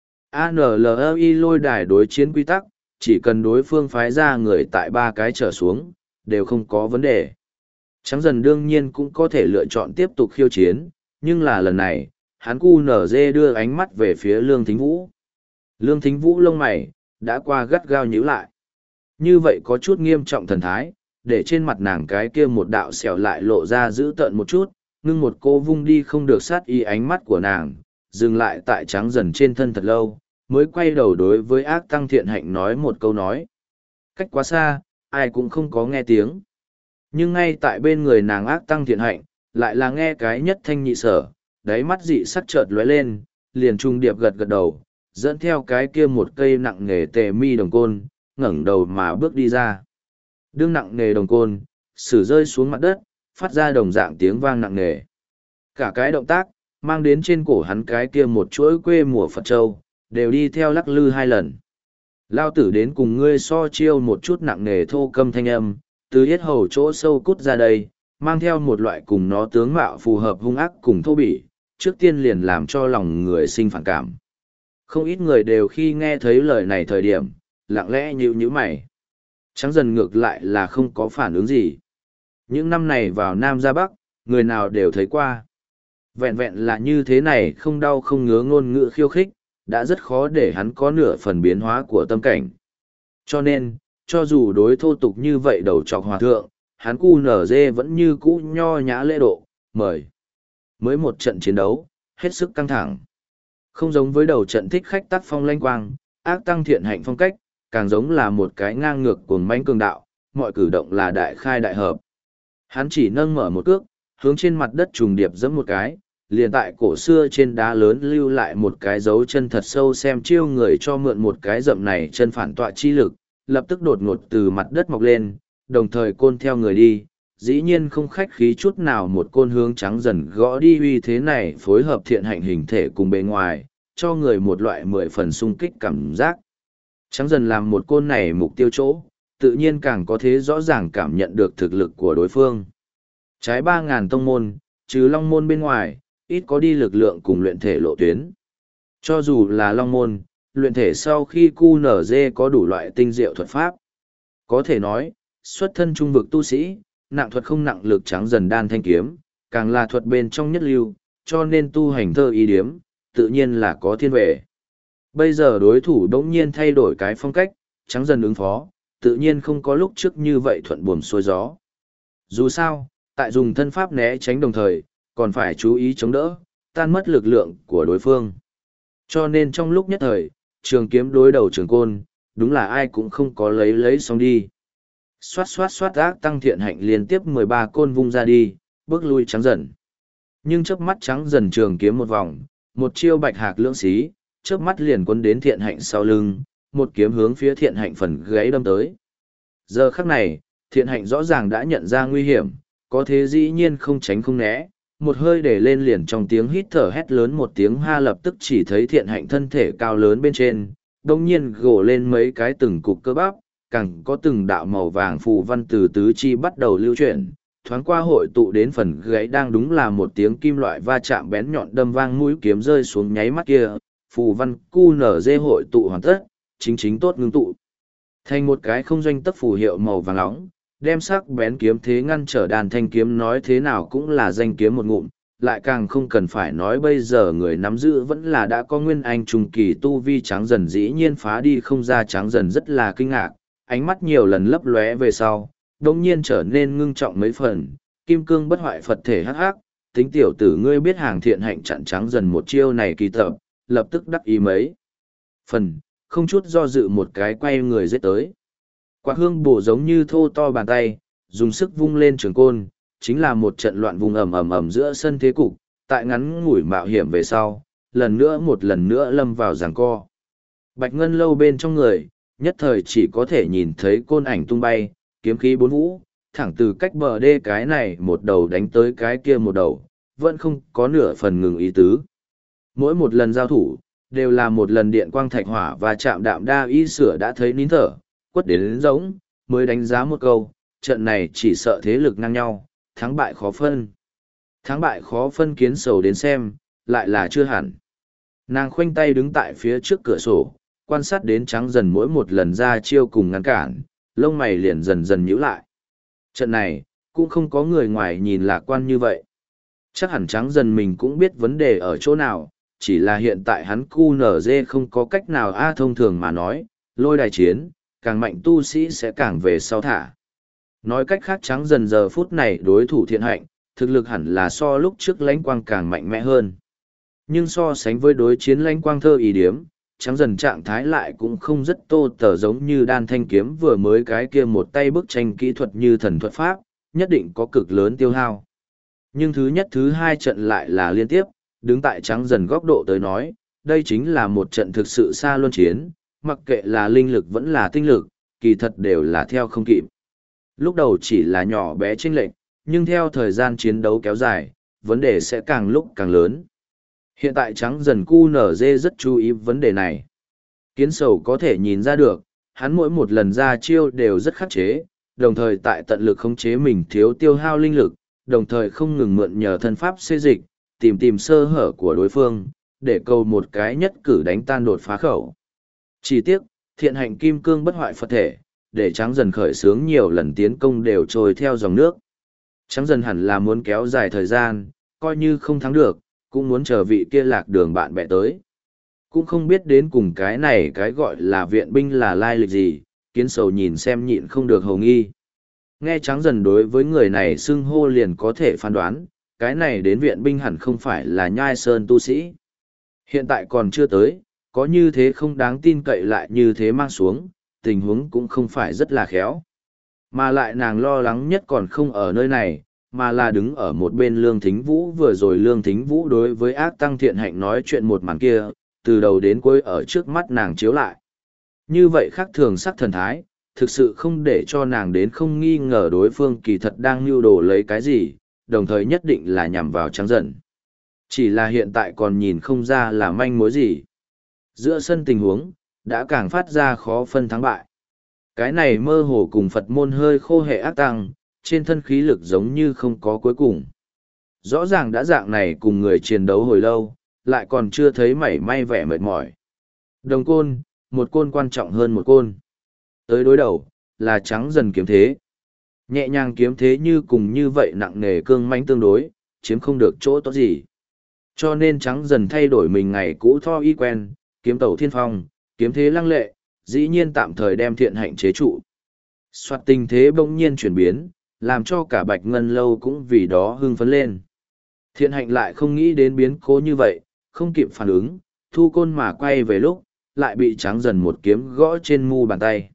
a en lờ i lôi đài đối chiến quy tắc, chỉ cần đối phương phái ra người tại ba cái trở xuống, đều không có vấn đề. Trắng Dần đương nhiên cũng có thể lựa chọn tiếp tục khiêu chiến, nhưng là lần này, hắn cu nở dê đưa ánh mắt về phía Lương Thính Vũ. Lương Thính Vũ lông mày, đã qua gắt gao nhíu lại. Như vậy có chút nghiêm trọng thần thái, để trên mặt nàng cái kia một đạo sẹo lại lộ ra dữ tợn một chút, ngưng một cô vung đi không được sát y ánh mắt của nàng, dừng lại tại Trắng Dần trên thân thật lâu, mới quay đầu đối với ác tăng thiện hạnh nói một câu nói. Cách quá xa, ai cũng không có nghe tiếng. Nhưng ngay tại bên người nàng ác tăng thiện hạnh, lại là nghe cái nhất thanh nhị sở, đáy mắt dị sắc chợt lóe lên, liền trung điệp gật gật đầu, dẫn theo cái kia một cây nặng nghề tề mi đồng côn, ngẩng đầu mà bước đi ra. Đương nặng nghề đồng côn, sử rơi xuống mặt đất, phát ra đồng dạng tiếng vang nặng nề. Cả cái động tác, mang đến trên cổ hắn cái kia một chuỗi quê mùa Phật Châu, đều đi theo lắc lư hai lần. Lao tử đến cùng ngươi so chiêu một chút nặng nề thô câm thanh âm, từ yết hầu chỗ sâu cút ra đây, mang theo một loại cùng nó tướng mạo phù hợp hung ác cùng thô bỉ, trước tiên liền làm cho lòng người sinh phản cảm. Không ít người đều khi nghe thấy lời này thời điểm, lặng lẽ nhíu nhíu mày. Trắng Dần ngược lại là không có phản ứng gì. Những năm này vào Nam ra Bắc, người nào đều thấy qua. Vẹn vẹn là như thế này không đau không ngứa ngôn ngữ khiêu khích, đã rất khó để hắn có nửa phần biến hóa của tâm cảnh. Cho nên, cho dù đối thô tục như vậy đầu trọc hòa thượng, hắn cu nở dê vẫn như cũ nho nhã lễ độ, mời. Mới một trận chiến đấu, hết sức căng thẳng. Không giống với đầu trận thích khách tác phong lanh quang, ác tăng thiện hạnh phong cách, càng giống là một cái ngang ngược cuồng mãnh cường đạo, mọi cử động là đại khai đại hợp. Hắn chỉ nâng mở một cước, hướng trên mặt đất trùng điệp giẫm một cái, liền tại cổ xưa trên đá lớn lưu lại một cái dấu chân thật sâu xem chiêu người cho mượn một cái dậm này chân phản tọa chi lực, lập tức đột ngột từ mặt đất mọc lên, đồng thời côn theo người đi, dĩ nhiên không khách khí chút nào một côn hướng trắng dần gõ đi uy thế này phối hợp thiện hạnh hình thể cùng bề ngoài, cho người một loại mười phần sung kích cảm giác. Trắng dần làm một côn này mục tiêu chỗ, tự nhiên càng có thế rõ ràng cảm nhận được thực lực của đối phương. Trái ba ngàn tông môn, trừ long môn bên ngoài, ít có đi lực lượng cùng luyện thể lộ tuyến. Cho dù là long môn, luyện thể sau khi cu nở dê có đủ loại tinh diệu thuật pháp. Có thể nói, xuất thân trung vực tu sĩ, nặng thuật không nặng lực trắng dần đan thanh kiếm, càng là thuật bên trong nhất lưu, cho nên tu hành thơ ý điếm, tự nhiên là có thiên vệ. Bây giờ đối thủ đống nhiên thay đổi cái phong cách, trắng dần ứng phó, tự nhiên không có lúc trước như vậy thuận buồm xuôi gió. Dù sao, tại dùng thân pháp né tránh đồng thời, còn phải chú ý chống đỡ, tan mất lực lượng của đối phương. Cho nên trong lúc nhất thời, trường kiếm đối đầu trường côn, đúng là ai cũng không có lấy lấy xong đi. Xoát xoát xoát ác tăng thiện hạnh liên tiếp mười ba côn vung ra đi, bước lui trắng dần. Nhưng chớp mắt trắng dần trường kiếm một vòng, một chiêu bạch hạc lưỡng xí, chớp mắt liền quân đến thiện hạnh sau lưng, một kiếm hướng phía thiện hạnh phần gáy đâm tới. Giờ khắc này, thiện hạnh rõ ràng đã nhận ra nguy hiểm, có thế dĩ nhiên không tránh không né, một hơi để lên liền trong tiếng hít thở hét lớn một tiếng ha lập tức chỉ thấy thiện hạnh thân thể cao lớn bên trên, đồng nhiên gồ lên mấy cái từng cục cơ bắp, càng có từng đạo màu vàng phù văn từ tứ chi bắt đầu lưu chuyển, thoáng qua hội tụ đến phần gáy đang đúng là một tiếng kim loại va chạm bén nhọn đâm vang mũi kiếm rơi xuống nháy mắt kia, phù văn cu nở dê hội tụ hoàn tất, chính chính tốt ngưng tụ. Thành một cái không doanh tấc phù hiệu màu vàng nóng, đem sắc bén kiếm thế ngăn trở đàn thanh kiếm nói thế nào cũng là danh kiếm một ngụm, lại càng không cần phải nói bây giờ người nắm giữ vẫn là đã có nguyên anh trung kỳ tu vi trắng dần dĩ nhiên phá đi không ra trắng dần rất là kinh ngạc, ánh mắt nhiều lần lấp lóe về sau, đồng nhiên trở nên ngưng trọng mấy phần, kim cương bất hoại Phật thể hắc hắc, tính tiểu tử ngươi biết hàng thiện hạnh chặn trắng dần một chiêu này kỳ tập, lập tức đắc ý mấy phần, không chút do dự một cái quay người giết tới. Quạt hương bổ giống như thô to bàn tay, dùng sức vung lên trường côn, chính là một trận loạn vùng ầm ầm ầm giữa sân thế cục, tại ngắn ngủi mạo hiểm về sau, lần nữa một lần nữa lâm vào giằng co. Bạch ngân lâu bên trong người, nhất thời chỉ có thể nhìn thấy côn ảnh tung bay, kiếm khí bốn vũ, thẳng từ cách bờ đê cái này một đầu đánh tới cái kia một đầu, vẫn không có nửa phần ngừng ý tứ. Mỗi một lần giao thủ, đều là một lần điện quang thạch hỏa và chạm đạm đa y sửa đã thấy nín thở, quất đến, đến giống, mới đánh giá một câu, trận này chỉ sợ thế lực ngang nhau, thắng bại khó phân. Thắng bại khó phân kiến sầu đến xem, lại là chưa hẳn. Nàng khoanh tay đứng tại phía trước cửa sổ, quan sát đến trắng dần mỗi một lần ra chiêu cùng ngăn cản, lông mày liền dần dần nhíu lại. Trận này, cũng không có người ngoài nhìn lạc quan như vậy. Chắc hẳn trắng dần mình cũng biết vấn đề ở chỗ nào, chỉ là hiện tại hắn cu nở dê không có cách nào a thông thường mà nói, lôi đài chiến, càng mạnh tu sĩ sẽ càng về sau thả. Nói cách khác trắng dần giờ phút này đối thủ thiện hạnh, thực lực hẳn là so lúc trước lãnh quang càng mạnh mẽ hơn. Nhưng so sánh với đối chiến lãnh quang thơ ý điếm, trắng dần trạng thái lại cũng không rất tô tờ giống như đan thanh kiếm vừa mới cái kia một tay bức tranh kỹ thuật như thần thuật pháp, nhất định có cực lớn tiêu hao. Nhưng thứ nhất thứ hai trận lại là liên tiếp, đứng tại trắng dần góc độ tới nói, đây chính là một trận thực sự xa luân chiến, mặc kệ là linh lực vẫn là tinh lực, kỳ thật đều là theo không kịp. Lúc đầu chỉ là nhỏ bé chênh lệch, nhưng theo thời gian chiến đấu kéo dài, vấn đề sẽ càng lúc càng lớn. Hiện tại trắng dần cu nở dê rất chú ý vấn đề này. Kiến sầu có thể nhìn ra được, hắn mỗi một lần ra chiêu đều rất khắc chế, đồng thời tại tận lực khống chế mình thiếu tiêu hao linh lực, đồng thời không ngừng mượn nhờ thân pháp xê dịch, tìm tìm sơ hở của đối phương, để cầu một cái nhất cử đánh tan đột phá khẩu. Chỉ tiếc, thiện hạnh kim cương bất hoại Phật thể, để trắng dần khởi sướng nhiều lần tiến công đều trôi theo dòng nước. Trắng dần hẳn là muốn kéo dài thời gian, coi như không thắng được, cũng muốn chờ vị kia lạc đường bạn bè tới. Cũng không biết đến cùng cái này cái gọi là viện binh là lai lịch gì, kiến sầu nhìn xem nhịn không được hồng nghi. Nghe trắng dần đối với người này xưng hô liền có thể phán đoán, cái này đến viện binh hẳn không phải là nhai sơn tu sĩ. Hiện tại còn chưa tới, có như thế không đáng tin cậy lại như thế mang xuống, tình huống cũng không phải rất là khéo. Mà lại nàng lo lắng nhất còn không ở nơi này, mà là đứng ở một bên Lương Thính Vũ. Vừa rồi Lương Thính Vũ đối với ác tăng thiện hạnh nói chuyện một màn kia, từ đầu đến cuối ở trước mắt nàng chiếu lại. Như vậy khác thường sắc thần thái, thực sự không để cho nàng đến không nghi ngờ đối phương kỳ thật đang mưu đồ lấy cái gì, đồng thời nhất định là nhằm vào Trắng Dần. Chỉ là hiện tại còn nhìn không ra là manh mối gì. Giữa sân tình huống, đã càng phát ra khó phân thắng bại. Cái này mơ hồ cùng Phật môn hơi khô hệ ác tăng, trên thân khí lực giống như không có cuối cùng. Rõ ràng đã dạng này cùng người chiến đấu hồi lâu, lại còn chưa thấy mảy may vẻ mệt mỏi. Đồng côn, một côn quan trọng hơn một côn. Tới đối đầu, là Trắng Dần kiếm thế. Nhẹ nhàng kiếm thế như cùng như vậy nặng nề cương mãnh tương đối, chiếm không được chỗ tốt gì. Cho nên Trắng Dần thay đổi mình ngày cũ tho y quen, kiếm tẩu thiên phong, kiếm thế lăng lệ, dĩ nhiên tạm thời đem thiện hạnh chế trụ. Soạt tình thế bỗng nhiên chuyển biến, làm cho cả Bạch Ngân Lâu cũng vì đó hưng phấn lên. Thiện hạnh lại không nghĩ đến biến cố như vậy, không kịp phản ứng, thu côn mà quay về lúc, lại bị Trắng Dần một kiếm gõ trên mu bàn tay.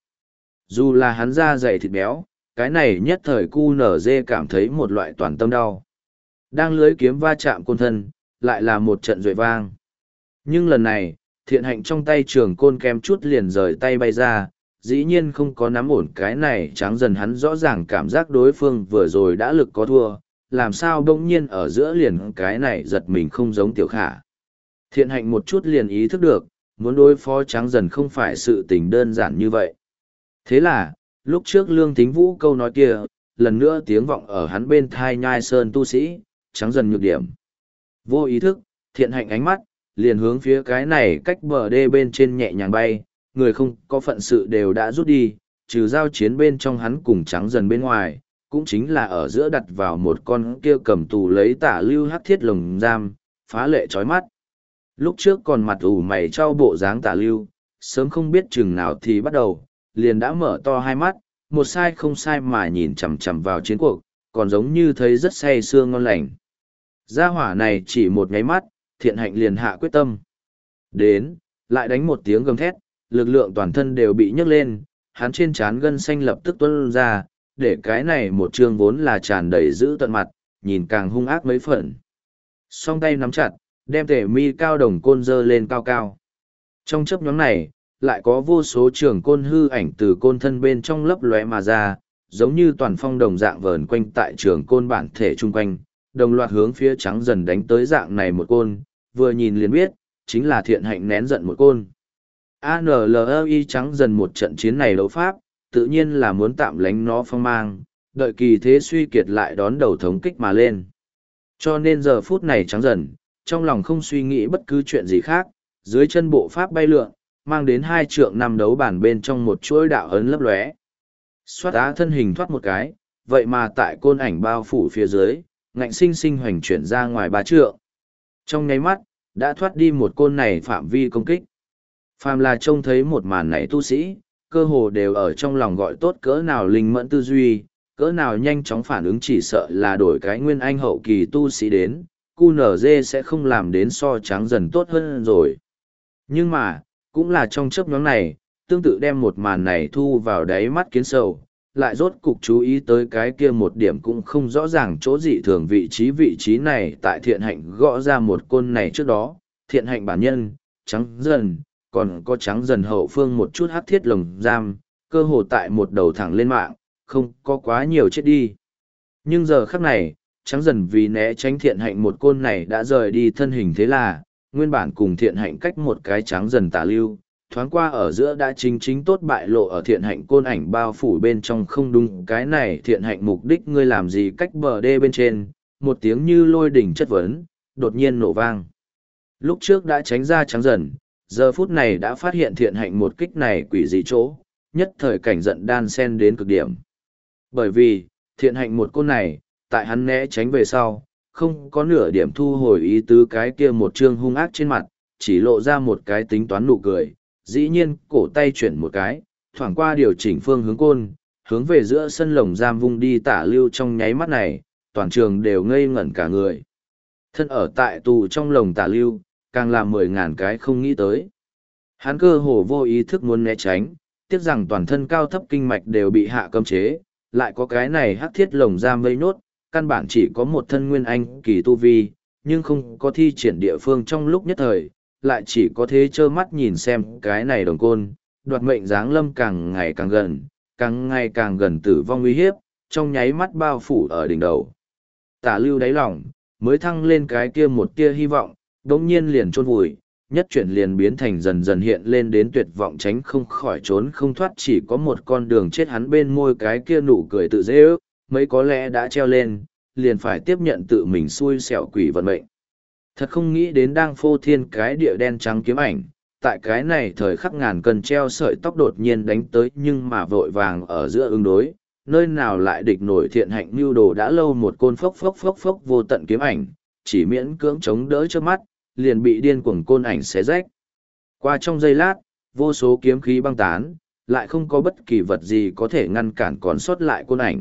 Dù là hắn da dày thịt béo, cái này nhất thời cu nở dê cảm thấy một loại toàn tâm đau. Đang lưới kiếm va chạm côn thân, lại là một trận rội vang. Nhưng lần này, thiện hạnh trong tay trường côn kem chút liền rời tay bay ra, dĩ nhiên không có nắm ổn cái này. Trắng Dần hắn rõ ràng cảm giác đối phương vừa rồi đã lực có thua, làm sao đông nhiên ở giữa liền cái này giật mình không giống tiểu khả. Thiện hạnh một chút liền ý thức được, muốn đối phó Trắng Dần không phải sự tình đơn giản như vậy. Thế là, lúc trước Lương Thính Vũ câu nói kia, lần nữa tiếng vọng ở hắn bên thai nhai sơn tu sĩ, Trắng Dần nhược điểm. Vô ý thức, thiện hạnh ánh mắt, liền hướng phía cái này cách bờ đê bên trên nhẹ nhàng bay, người không có phận sự đều đã rút đi, trừ giao chiến bên trong hắn cùng Trắng Dần bên ngoài, cũng chính là ở giữa đặt vào một con kia cầm tù lấy tả lưu hắc thiết lồng giam, phá lệ chói mắt. Lúc trước còn mặt ủ mày trao bộ dáng tả lưu, sớm không biết chừng nào thì bắt đầu, liền đã mở to hai mắt, một sai không sai mà nhìn chằm chằm vào chiến cuộc, còn giống như thấy rất say sưa ngon lành. Gia hỏa này chỉ một nháy mắt, thiện hạnh liền hạ quyết tâm. Đến, lại đánh một tiếng gầm thét, lực lượng toàn thân đều bị nhấc lên, hắn trên trán gân xanh lập tức tuôn ra, để cái này một trương vốn là tràn đầy giữ tận mặt, nhìn càng hung ác mấy phần. Song tay nắm chặt, đem tể mi cao đồng côn dơ lên cao cao. Trong chấp nhóm này, lại có vô số trường côn hư ảnh từ côn thân bên trong lấp lóe mà ra, giống như toàn phong đồng dạng vờn quanh tại trường côn bản thể chung quanh, đồng loạt hướng phía Trắng Dần đánh tới. Dạng này một côn, vừa nhìn liền biết, chính là thiện hạnh nén giận một côn. a en lờ i Trắng Dần một trận chiến này đấu pháp, tự nhiên là muốn tạm lánh nó phong mang, đợi kỳ thế suy kiệt lại đón đầu thống kích mà lên. Cho nên giờ phút này Trắng Dần, trong lòng không suy nghĩ bất cứ chuyện gì khác, dưới chân bộ pháp bay lượn, mang đến hai trượng năm đấu bản bên trong một chuỗi đạo ấn lấp lóe. Xoát á thân hình thoát một cái, vậy mà tại côn ảnh bao phủ phía dưới, ngạnh sinh sinh hoành chuyển ra ngoài ba trượng. Trong nháy mắt, đã thoát đi một côn này phạm vi công kích. Phàm là trông thấy một màn này tu sĩ, cơ hồ đều ở trong lòng gọi tốt cỡ nào linh mẫn tư duy, cỡ nào nhanh chóng phản ứng, chỉ sợ là đổi cái nguyên anh hậu kỳ tu sĩ đến, cu nở dê sẽ không làm đến so Trắng Dần tốt hơn rồi. Nhưng mà, cũng là trong chớp nhoáng này, tương tự đem một màn này thu vào đáy mắt kiến sầu, lại rốt cục chú ý tới cái kia một điểm cũng không rõ ràng chỗ dị thường vị trí vị trí này tại thiện hạnh gõ ra một côn này trước đó, thiện hạnh bản nhân, Trắng Dần, còn có Trắng Dần hậu phương một chút hắc thiết lồng giam, cơ hồ tại một đầu thẳng lên mạng, không có quá nhiều chết đi. Nhưng giờ khắc này, Trắng Dần vì né tránh thiện hạnh một côn này đã rời đi thân hình, thế là, nguyên bản cùng thiện hạnh cách một cái Trắng Dần tả lưu, thoáng qua ở giữa đã chính chính tốt bại lộ ở thiện hạnh côn ảnh bao phủ bên trong. Không đúng, cái này thiện hạnh mục đích ngươi làm gì cách bờ đê bên trên, một tiếng như lôi đỉnh chất vấn, đột nhiên nổ vang. Lúc trước đã tránh ra Trắng Dần, giờ phút này đã phát hiện thiện hạnh một kích này quỷ dị chỗ, nhất thời cảnh giận đan sen đến cực điểm. Bởi vì, thiện hạnh một côn này, tại hắn né tránh về sau, không có nửa điểm thu hồi ý tứ, cái kia một trương hung ác trên mặt, chỉ lộ ra một cái tính toán nụ cười, dĩ nhiên cổ tay chuyển một cái, thoảng qua điều chỉnh phương hướng côn, hướng về giữa sân lồng giam vung đi. Tả Lưu trong nháy mắt này, toàn trường đều ngây ngẩn cả người. Thân ở tại tù trong lồng Tả Lưu, càng làm mười ngàn cái không nghĩ tới. Hắn cơ hồ vô ý thức muốn né tránh, tiếc rằng toàn thân cao thấp kinh mạch đều bị hạ cấm chế, lại có cái này hắc thiết lồng giam vây nốt, căn bản chỉ có một thân nguyên anh kỳ tu vi, nhưng không có thi triển địa phương trong lúc nhất thời, lại chỉ có thế trơ mắt nhìn xem cái này đồng côn, đoạt mệnh giáng lâm càng ngày càng gần, càng ngày càng gần tử vong uy hiếp, trong nháy mắt bao phủ ở đỉnh đầu. Tả Lưu đáy lòng, mới thăng lên cái kia một tia hy vọng, đống nhiên liền chôn vùi, nhất chuyển liền biến thành dần dần hiện lên đến tuyệt vọng tránh không khỏi trốn không thoát, chỉ có một con đường chết. Hắn bên môi cái kia nụ cười tự dễ ước, mấy có lẽ đã treo lên, liền phải tiếp nhận tự mình xui xẻo quỷ vận mệnh. Thật không nghĩ đến đang phô thiên cái địa đen trắng kiếm ảnh, tại cái này thời khắc ngàn cân treo sợi tóc đột nhiên đánh tới, nhưng mà vội vàng ở giữa ứng đối, nơi nào lại địch nổi thiện hạnh mưu đồ đã lâu một côn phốc phốc phốc phốc vô tận kiếm ảnh, chỉ miễn cưỡng chống đỡ trước mắt, liền bị điên cuồng côn ảnh xé rách. Qua trong giây lát, vô số kiếm khí băng tán, lại không có bất kỳ vật gì có thể ngăn cản còn sót lại côn ảnh.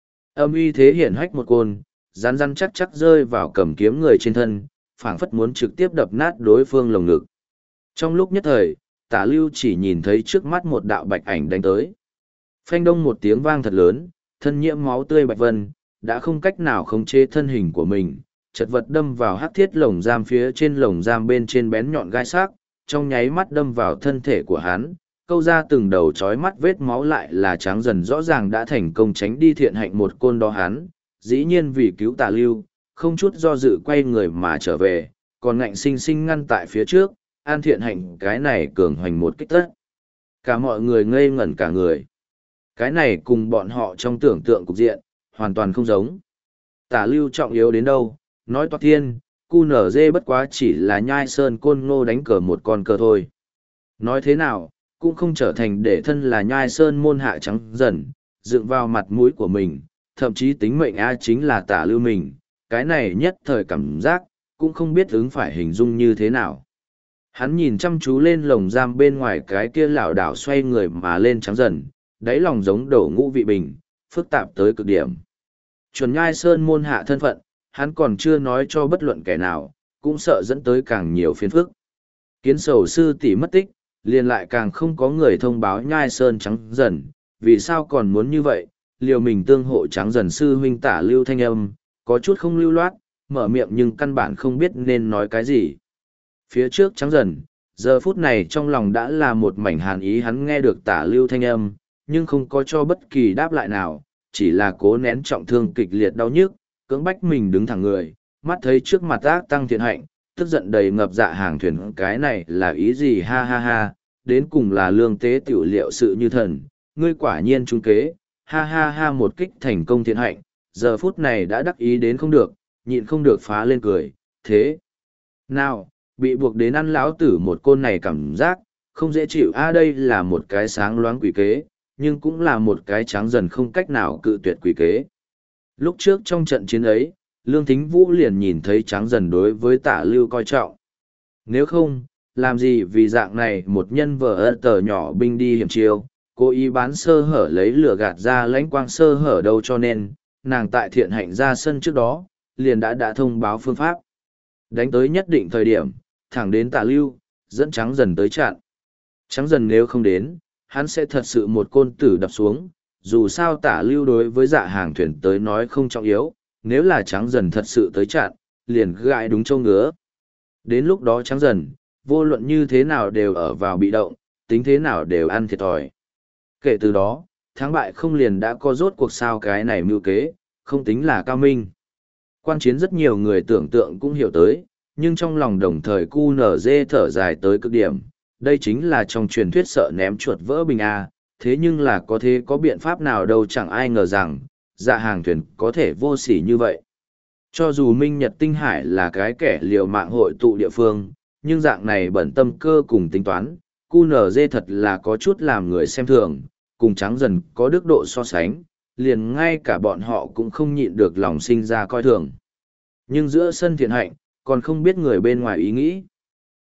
Âm uy thế hiển hách một côn, rắn rắn chắc chắc rơi vào cầm kiếm người trên thân, phảng phất muốn trực tiếp đập nát đối phương lồng ngực. Trong lúc nhất thời, Tả Lưu chỉ nhìn thấy trước mắt một đạo bạch ảnh đánh tới. Phanh đông một tiếng vang thật lớn, thân nhiễm máu tươi Bạch Vân, đã không cách nào khống chế thân hình của mình, chật vật đâm vào hắc thiết lồng giam phía trên, lồng giam bên trên bén nhọn gai sắc, trong nháy mắt đâm vào thân thể của hắn, câu ra từng đầu chói mắt vết máu. Lại là Tráng Dần rõ ràng đã thành công tránh đi thiện hạnh một côn đó, hắn dĩ nhiên vì cứu Tả Lưu, không chút do dự quay người mà trở về, còn ngạnh sinh sinh ngăn tại phía trước, an thiện hạnh cái này cường hoành một kích tất. Cả mọi người ngây ngẩn cả người. Cái này cùng bọn họ trong tưởng tượng cục diện, hoàn toàn không giống. Tả Lưu trọng yếu đến đâu, nói toạc thiên, cu nở dê bất quá chỉ là nhai sơn côn ngô đánh cờ một con cờ thôi. Nói thế nào, cũng không trở thành để thân là nhai sơn môn hạ Trắng Dần, dựng vào mặt mũi của mình, thậm chí tính mệnh A chính là Tả Lưu mình, cái này nhất thời cảm giác, cũng không biết ứng phải hình dung như thế nào. Hắn nhìn chăm chú lên lồng giam bên ngoài cái kia lảo đảo xoay người mà lên Trắng Dần, đáy lòng giống đổ ngũ vị bình, phức tạp tới cực điểm. Chuẩn nhai sơn môn hạ thân phận, hắn còn chưa nói cho bất luận kẻ nào, cũng sợ dẫn tới càng nhiều phiền phức. Kiến sầu sư tỷ mất tích, liền lại càng không có người thông báo nhai sơn Trắng Dần, vì sao còn muốn như vậy, liều mình tương hộ Trắng Dần. Sư huynh Tả Lưu thanh âm, có chút không lưu loát, mở miệng nhưng căn bản không biết nên nói cái gì. Phía trước Trắng Dần, giờ phút này trong lòng đã là một mảnh hàn ý, hắn nghe được Tả Lưu thanh âm, nhưng không có cho bất kỳ đáp lại nào, chỉ là cố nén trọng thương kịch liệt đau nhức, cưỡng bách mình đứng thẳng người, mắt thấy trước mặt ác tăng thiện hạnh, tức giận đầy ngập dạ hàng thuyền, cái này là ý gì, ha ha ha, đến cùng là lương tế tiểu liệu sự như thần, ngươi quả nhiên trung kế, ha ha ha. Một kích thành công thiện hạnh, giờ phút này đã đắc ý đến không được, nhịn không được phá lên cười, thế nào, bị buộc đến ăn lão tử một côn này cảm giác, không dễ chịu a. Đây là một cái sáng loáng quỷ kế, nhưng cũng là một cái Tráng Dần không cách nào cự tuyệt quỷ kế. Lúc trước trong trận chiến ấy, Lương Thính Vũ liền nhìn thấy Tráng Dần đối với Tả Lưu coi trọng. Nếu không, làm gì vì dạng này một nhân vợ tờ nhỏ binh đi hiểm chiêu, cố ý bán sơ hở lấy lửa gạt ra lãnh quang sơ hở đâu, cho nên, nàng tại thiện hạnh ra sân trước đó, liền đã đã thông báo phương pháp. Đánh tới nhất định thời điểm, thẳng đến Tả Lưu, dẫn Tráng Dần tới chặn. Tráng Dần nếu không đến, hắn sẽ thật sự một côn tử đập xuống, dù sao Tả Lưu đối với dạ hàng thuyền tới nói không trọng yếu, nếu là Tráng Dần thật sự tới chặn, liền gãi đúng châu ngứa. Đến lúc đó Tráng Dần, vô luận như thế nào đều ở vào bị động, tính thế nào đều ăn thiệt thòi. Kể từ đó, thắng bại không liền đã có rốt cuộc sao, cái này mưu kế, không tính là cao minh. Quan chiến rất nhiều người tưởng tượng cũng hiểu tới, nhưng trong lòng đồng thời cu nở dê thở dài tới cực điểm. Đây chính là trong truyền thuyết sợ ném chuột vỡ bình A, thế nhưng là có thế có biện pháp nào đâu, chẳng ai ngờ rằng, dạ hàng thuyền có thể vô sỉ như vậy. Cho dù Minh Nhật Tinh Hải là cái kẻ liều mạng hội tụ địa phương, nhưng dạng này bẩn tâm cơ cùng tính toán, cu nở dê thật là có chút làm người xem thường, cùng Tráng Dần có đức độ so sánh, liền ngay cả bọn họ cũng không nhịn được lòng sinh ra coi thường. Nhưng giữa sân thiện hạnh, còn không biết người bên ngoài ý nghĩ.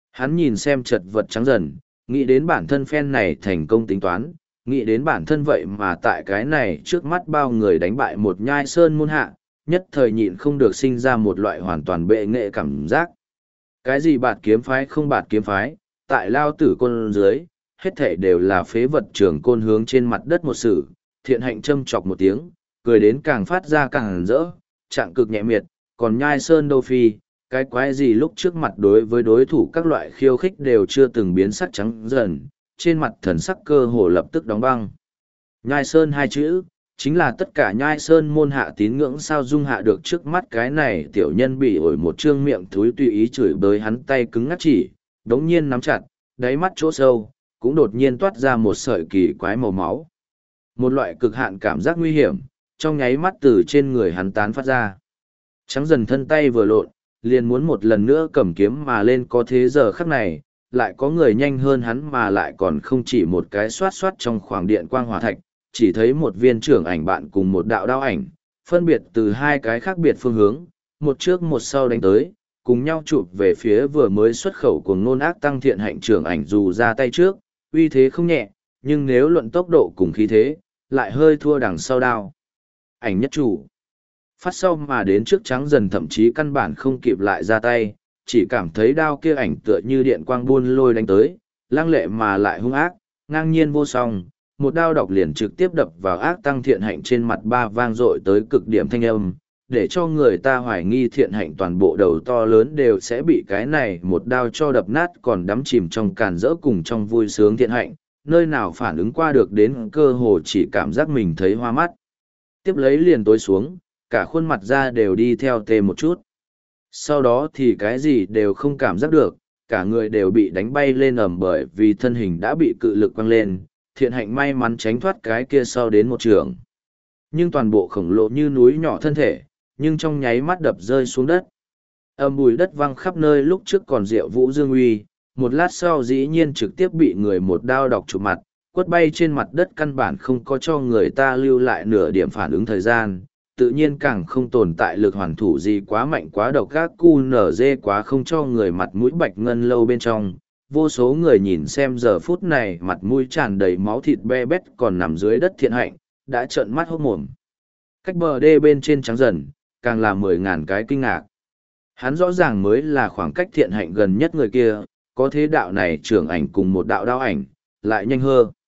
Hắn nhìn xem chật vật trắng dần, nghĩ đến bản thân phen này thành công tính toán, nghĩ đến bản thân vậy mà tại cái này trước mắt bao người đánh bại một nhai sơn môn hạ, nhất thời nhịn không được sinh ra một loại hoàn toàn bệ nghệ cảm giác. Cái gì bạt kiếm phái không bạt kiếm phái, tại lao tử côn dưới, hết thể đều là phế vật trường côn hướng trên mặt đất một sự, thiện hạnh châm chọc một tiếng, cười đến càng phát ra càng rỡ, trạng cực nhẹ miệt, còn nhai sơn đâu phi, cái quái gì lúc trước mặt đối với đối thủ các loại khiêu khích đều chưa từng biến sắc trắng dần, trên mặt thần sắc cơ hồ lập tức đóng băng. Nhai sơn hai chữ, chính là tất cả nhai sơn môn hạ tín ngưỡng sao dung hạ được trước mắt cái này tiểu nhân bị ổi một trương miệng thúi tùy ý chửi bới hắn tay cứng ngắt chỉ, đống nhiên nắm chặt, đáy mắt chỗ sâu, cũng đột nhiên toát ra một sợi kỳ quái màu máu. Một loại cực hạn cảm giác nguy hiểm, trong nháy mắt từ trên người hắn tán phát ra. Trắng dần thân tay vừa lộn, liền muốn một lần nữa cầm kiếm mà lên, có thế giờ khắc này, lại có người nhanh hơn hắn mà lại còn không chỉ một cái xoát xoát trong khoảng điện quang hỏa thạch, chỉ thấy một viên trưởng ảnh bạn cùng một đạo đao ảnh, phân biệt từ hai cái khác biệt phương hướng, một trước một sau đánh tới, cùng nhau chụp về phía vừa mới xuất khẩu của ngôn ác tăng thiện hạnh trưởng ảnh dù ra tay trước, uy thế không nhẹ, nhưng nếu luận tốc độ cùng khí thế, lại hơi thua đằng sau đao. Ảnh nhất chủ. Phát sau mà đến trước trắng dần thậm chí căn bản không kịp lại ra tay, chỉ cảm thấy đao kia ảnh tựa như điện quang buôn lôi đánh tới, lăng lệ mà lại hung ác, ngang nhiên vô song, một đao độc liền trực tiếp đập vào ác tăng thiện hạnh trên mặt ba vang dội tới cực điểm thanh âm, để cho người ta hoài nghi thiện hạnh toàn bộ đầu to lớn đều sẽ bị cái này một đao cho đập nát, còn đắm chìm trong càn rỡ cùng trong vui sướng thiện hạnh, nơi nào phản ứng qua được đến cơ hồ chỉ cảm giác mình thấy hoa mắt. Tiếp lấy liền tối xuống, cả khuôn mặt ra đều đi theo tê một chút. Sau đó thì cái gì đều không cảm giác được, cả người đều bị đánh bay lên ầm bởi vì thân hình đã bị cự lực quăng lên, thiện hạnh may mắn tránh thoát cái kia sau đến một trường. Nhưng toàn bộ khổng lồ như núi nhỏ thân thể, nhưng trong nháy mắt đập rơi xuống đất. Âm bùi đất văng khắp nơi lúc trước còn rượu vũ dương uy, một lát sau dĩ nhiên trực tiếp bị người một đao độc chụp mặt, quất bay trên mặt đất căn bản không có cho người ta lưu lại nửa điểm phản ứng thời gian, tự nhiên càng không tồn tại lực hoàn thủ gì quá mạnh quá độc gác cu nở dê quá không cho người mặt mũi bạch ngân lâu bên trong. Vô số người nhìn xem giờ phút này mặt mũi tràn đầy máu thịt be bét còn nằm dưới đất thiện hạnh, đã trợn mắt hốt mồm. Cách bờ đê bên trên trắng dần, càng là mười ngàn cái kinh ngạc. Hắn rõ ràng mới là khoảng cách thiện hạnh gần nhất người kia, có thế đạo này trưởng ảnh cùng một đạo đao ảnh, lại nhanh hơn.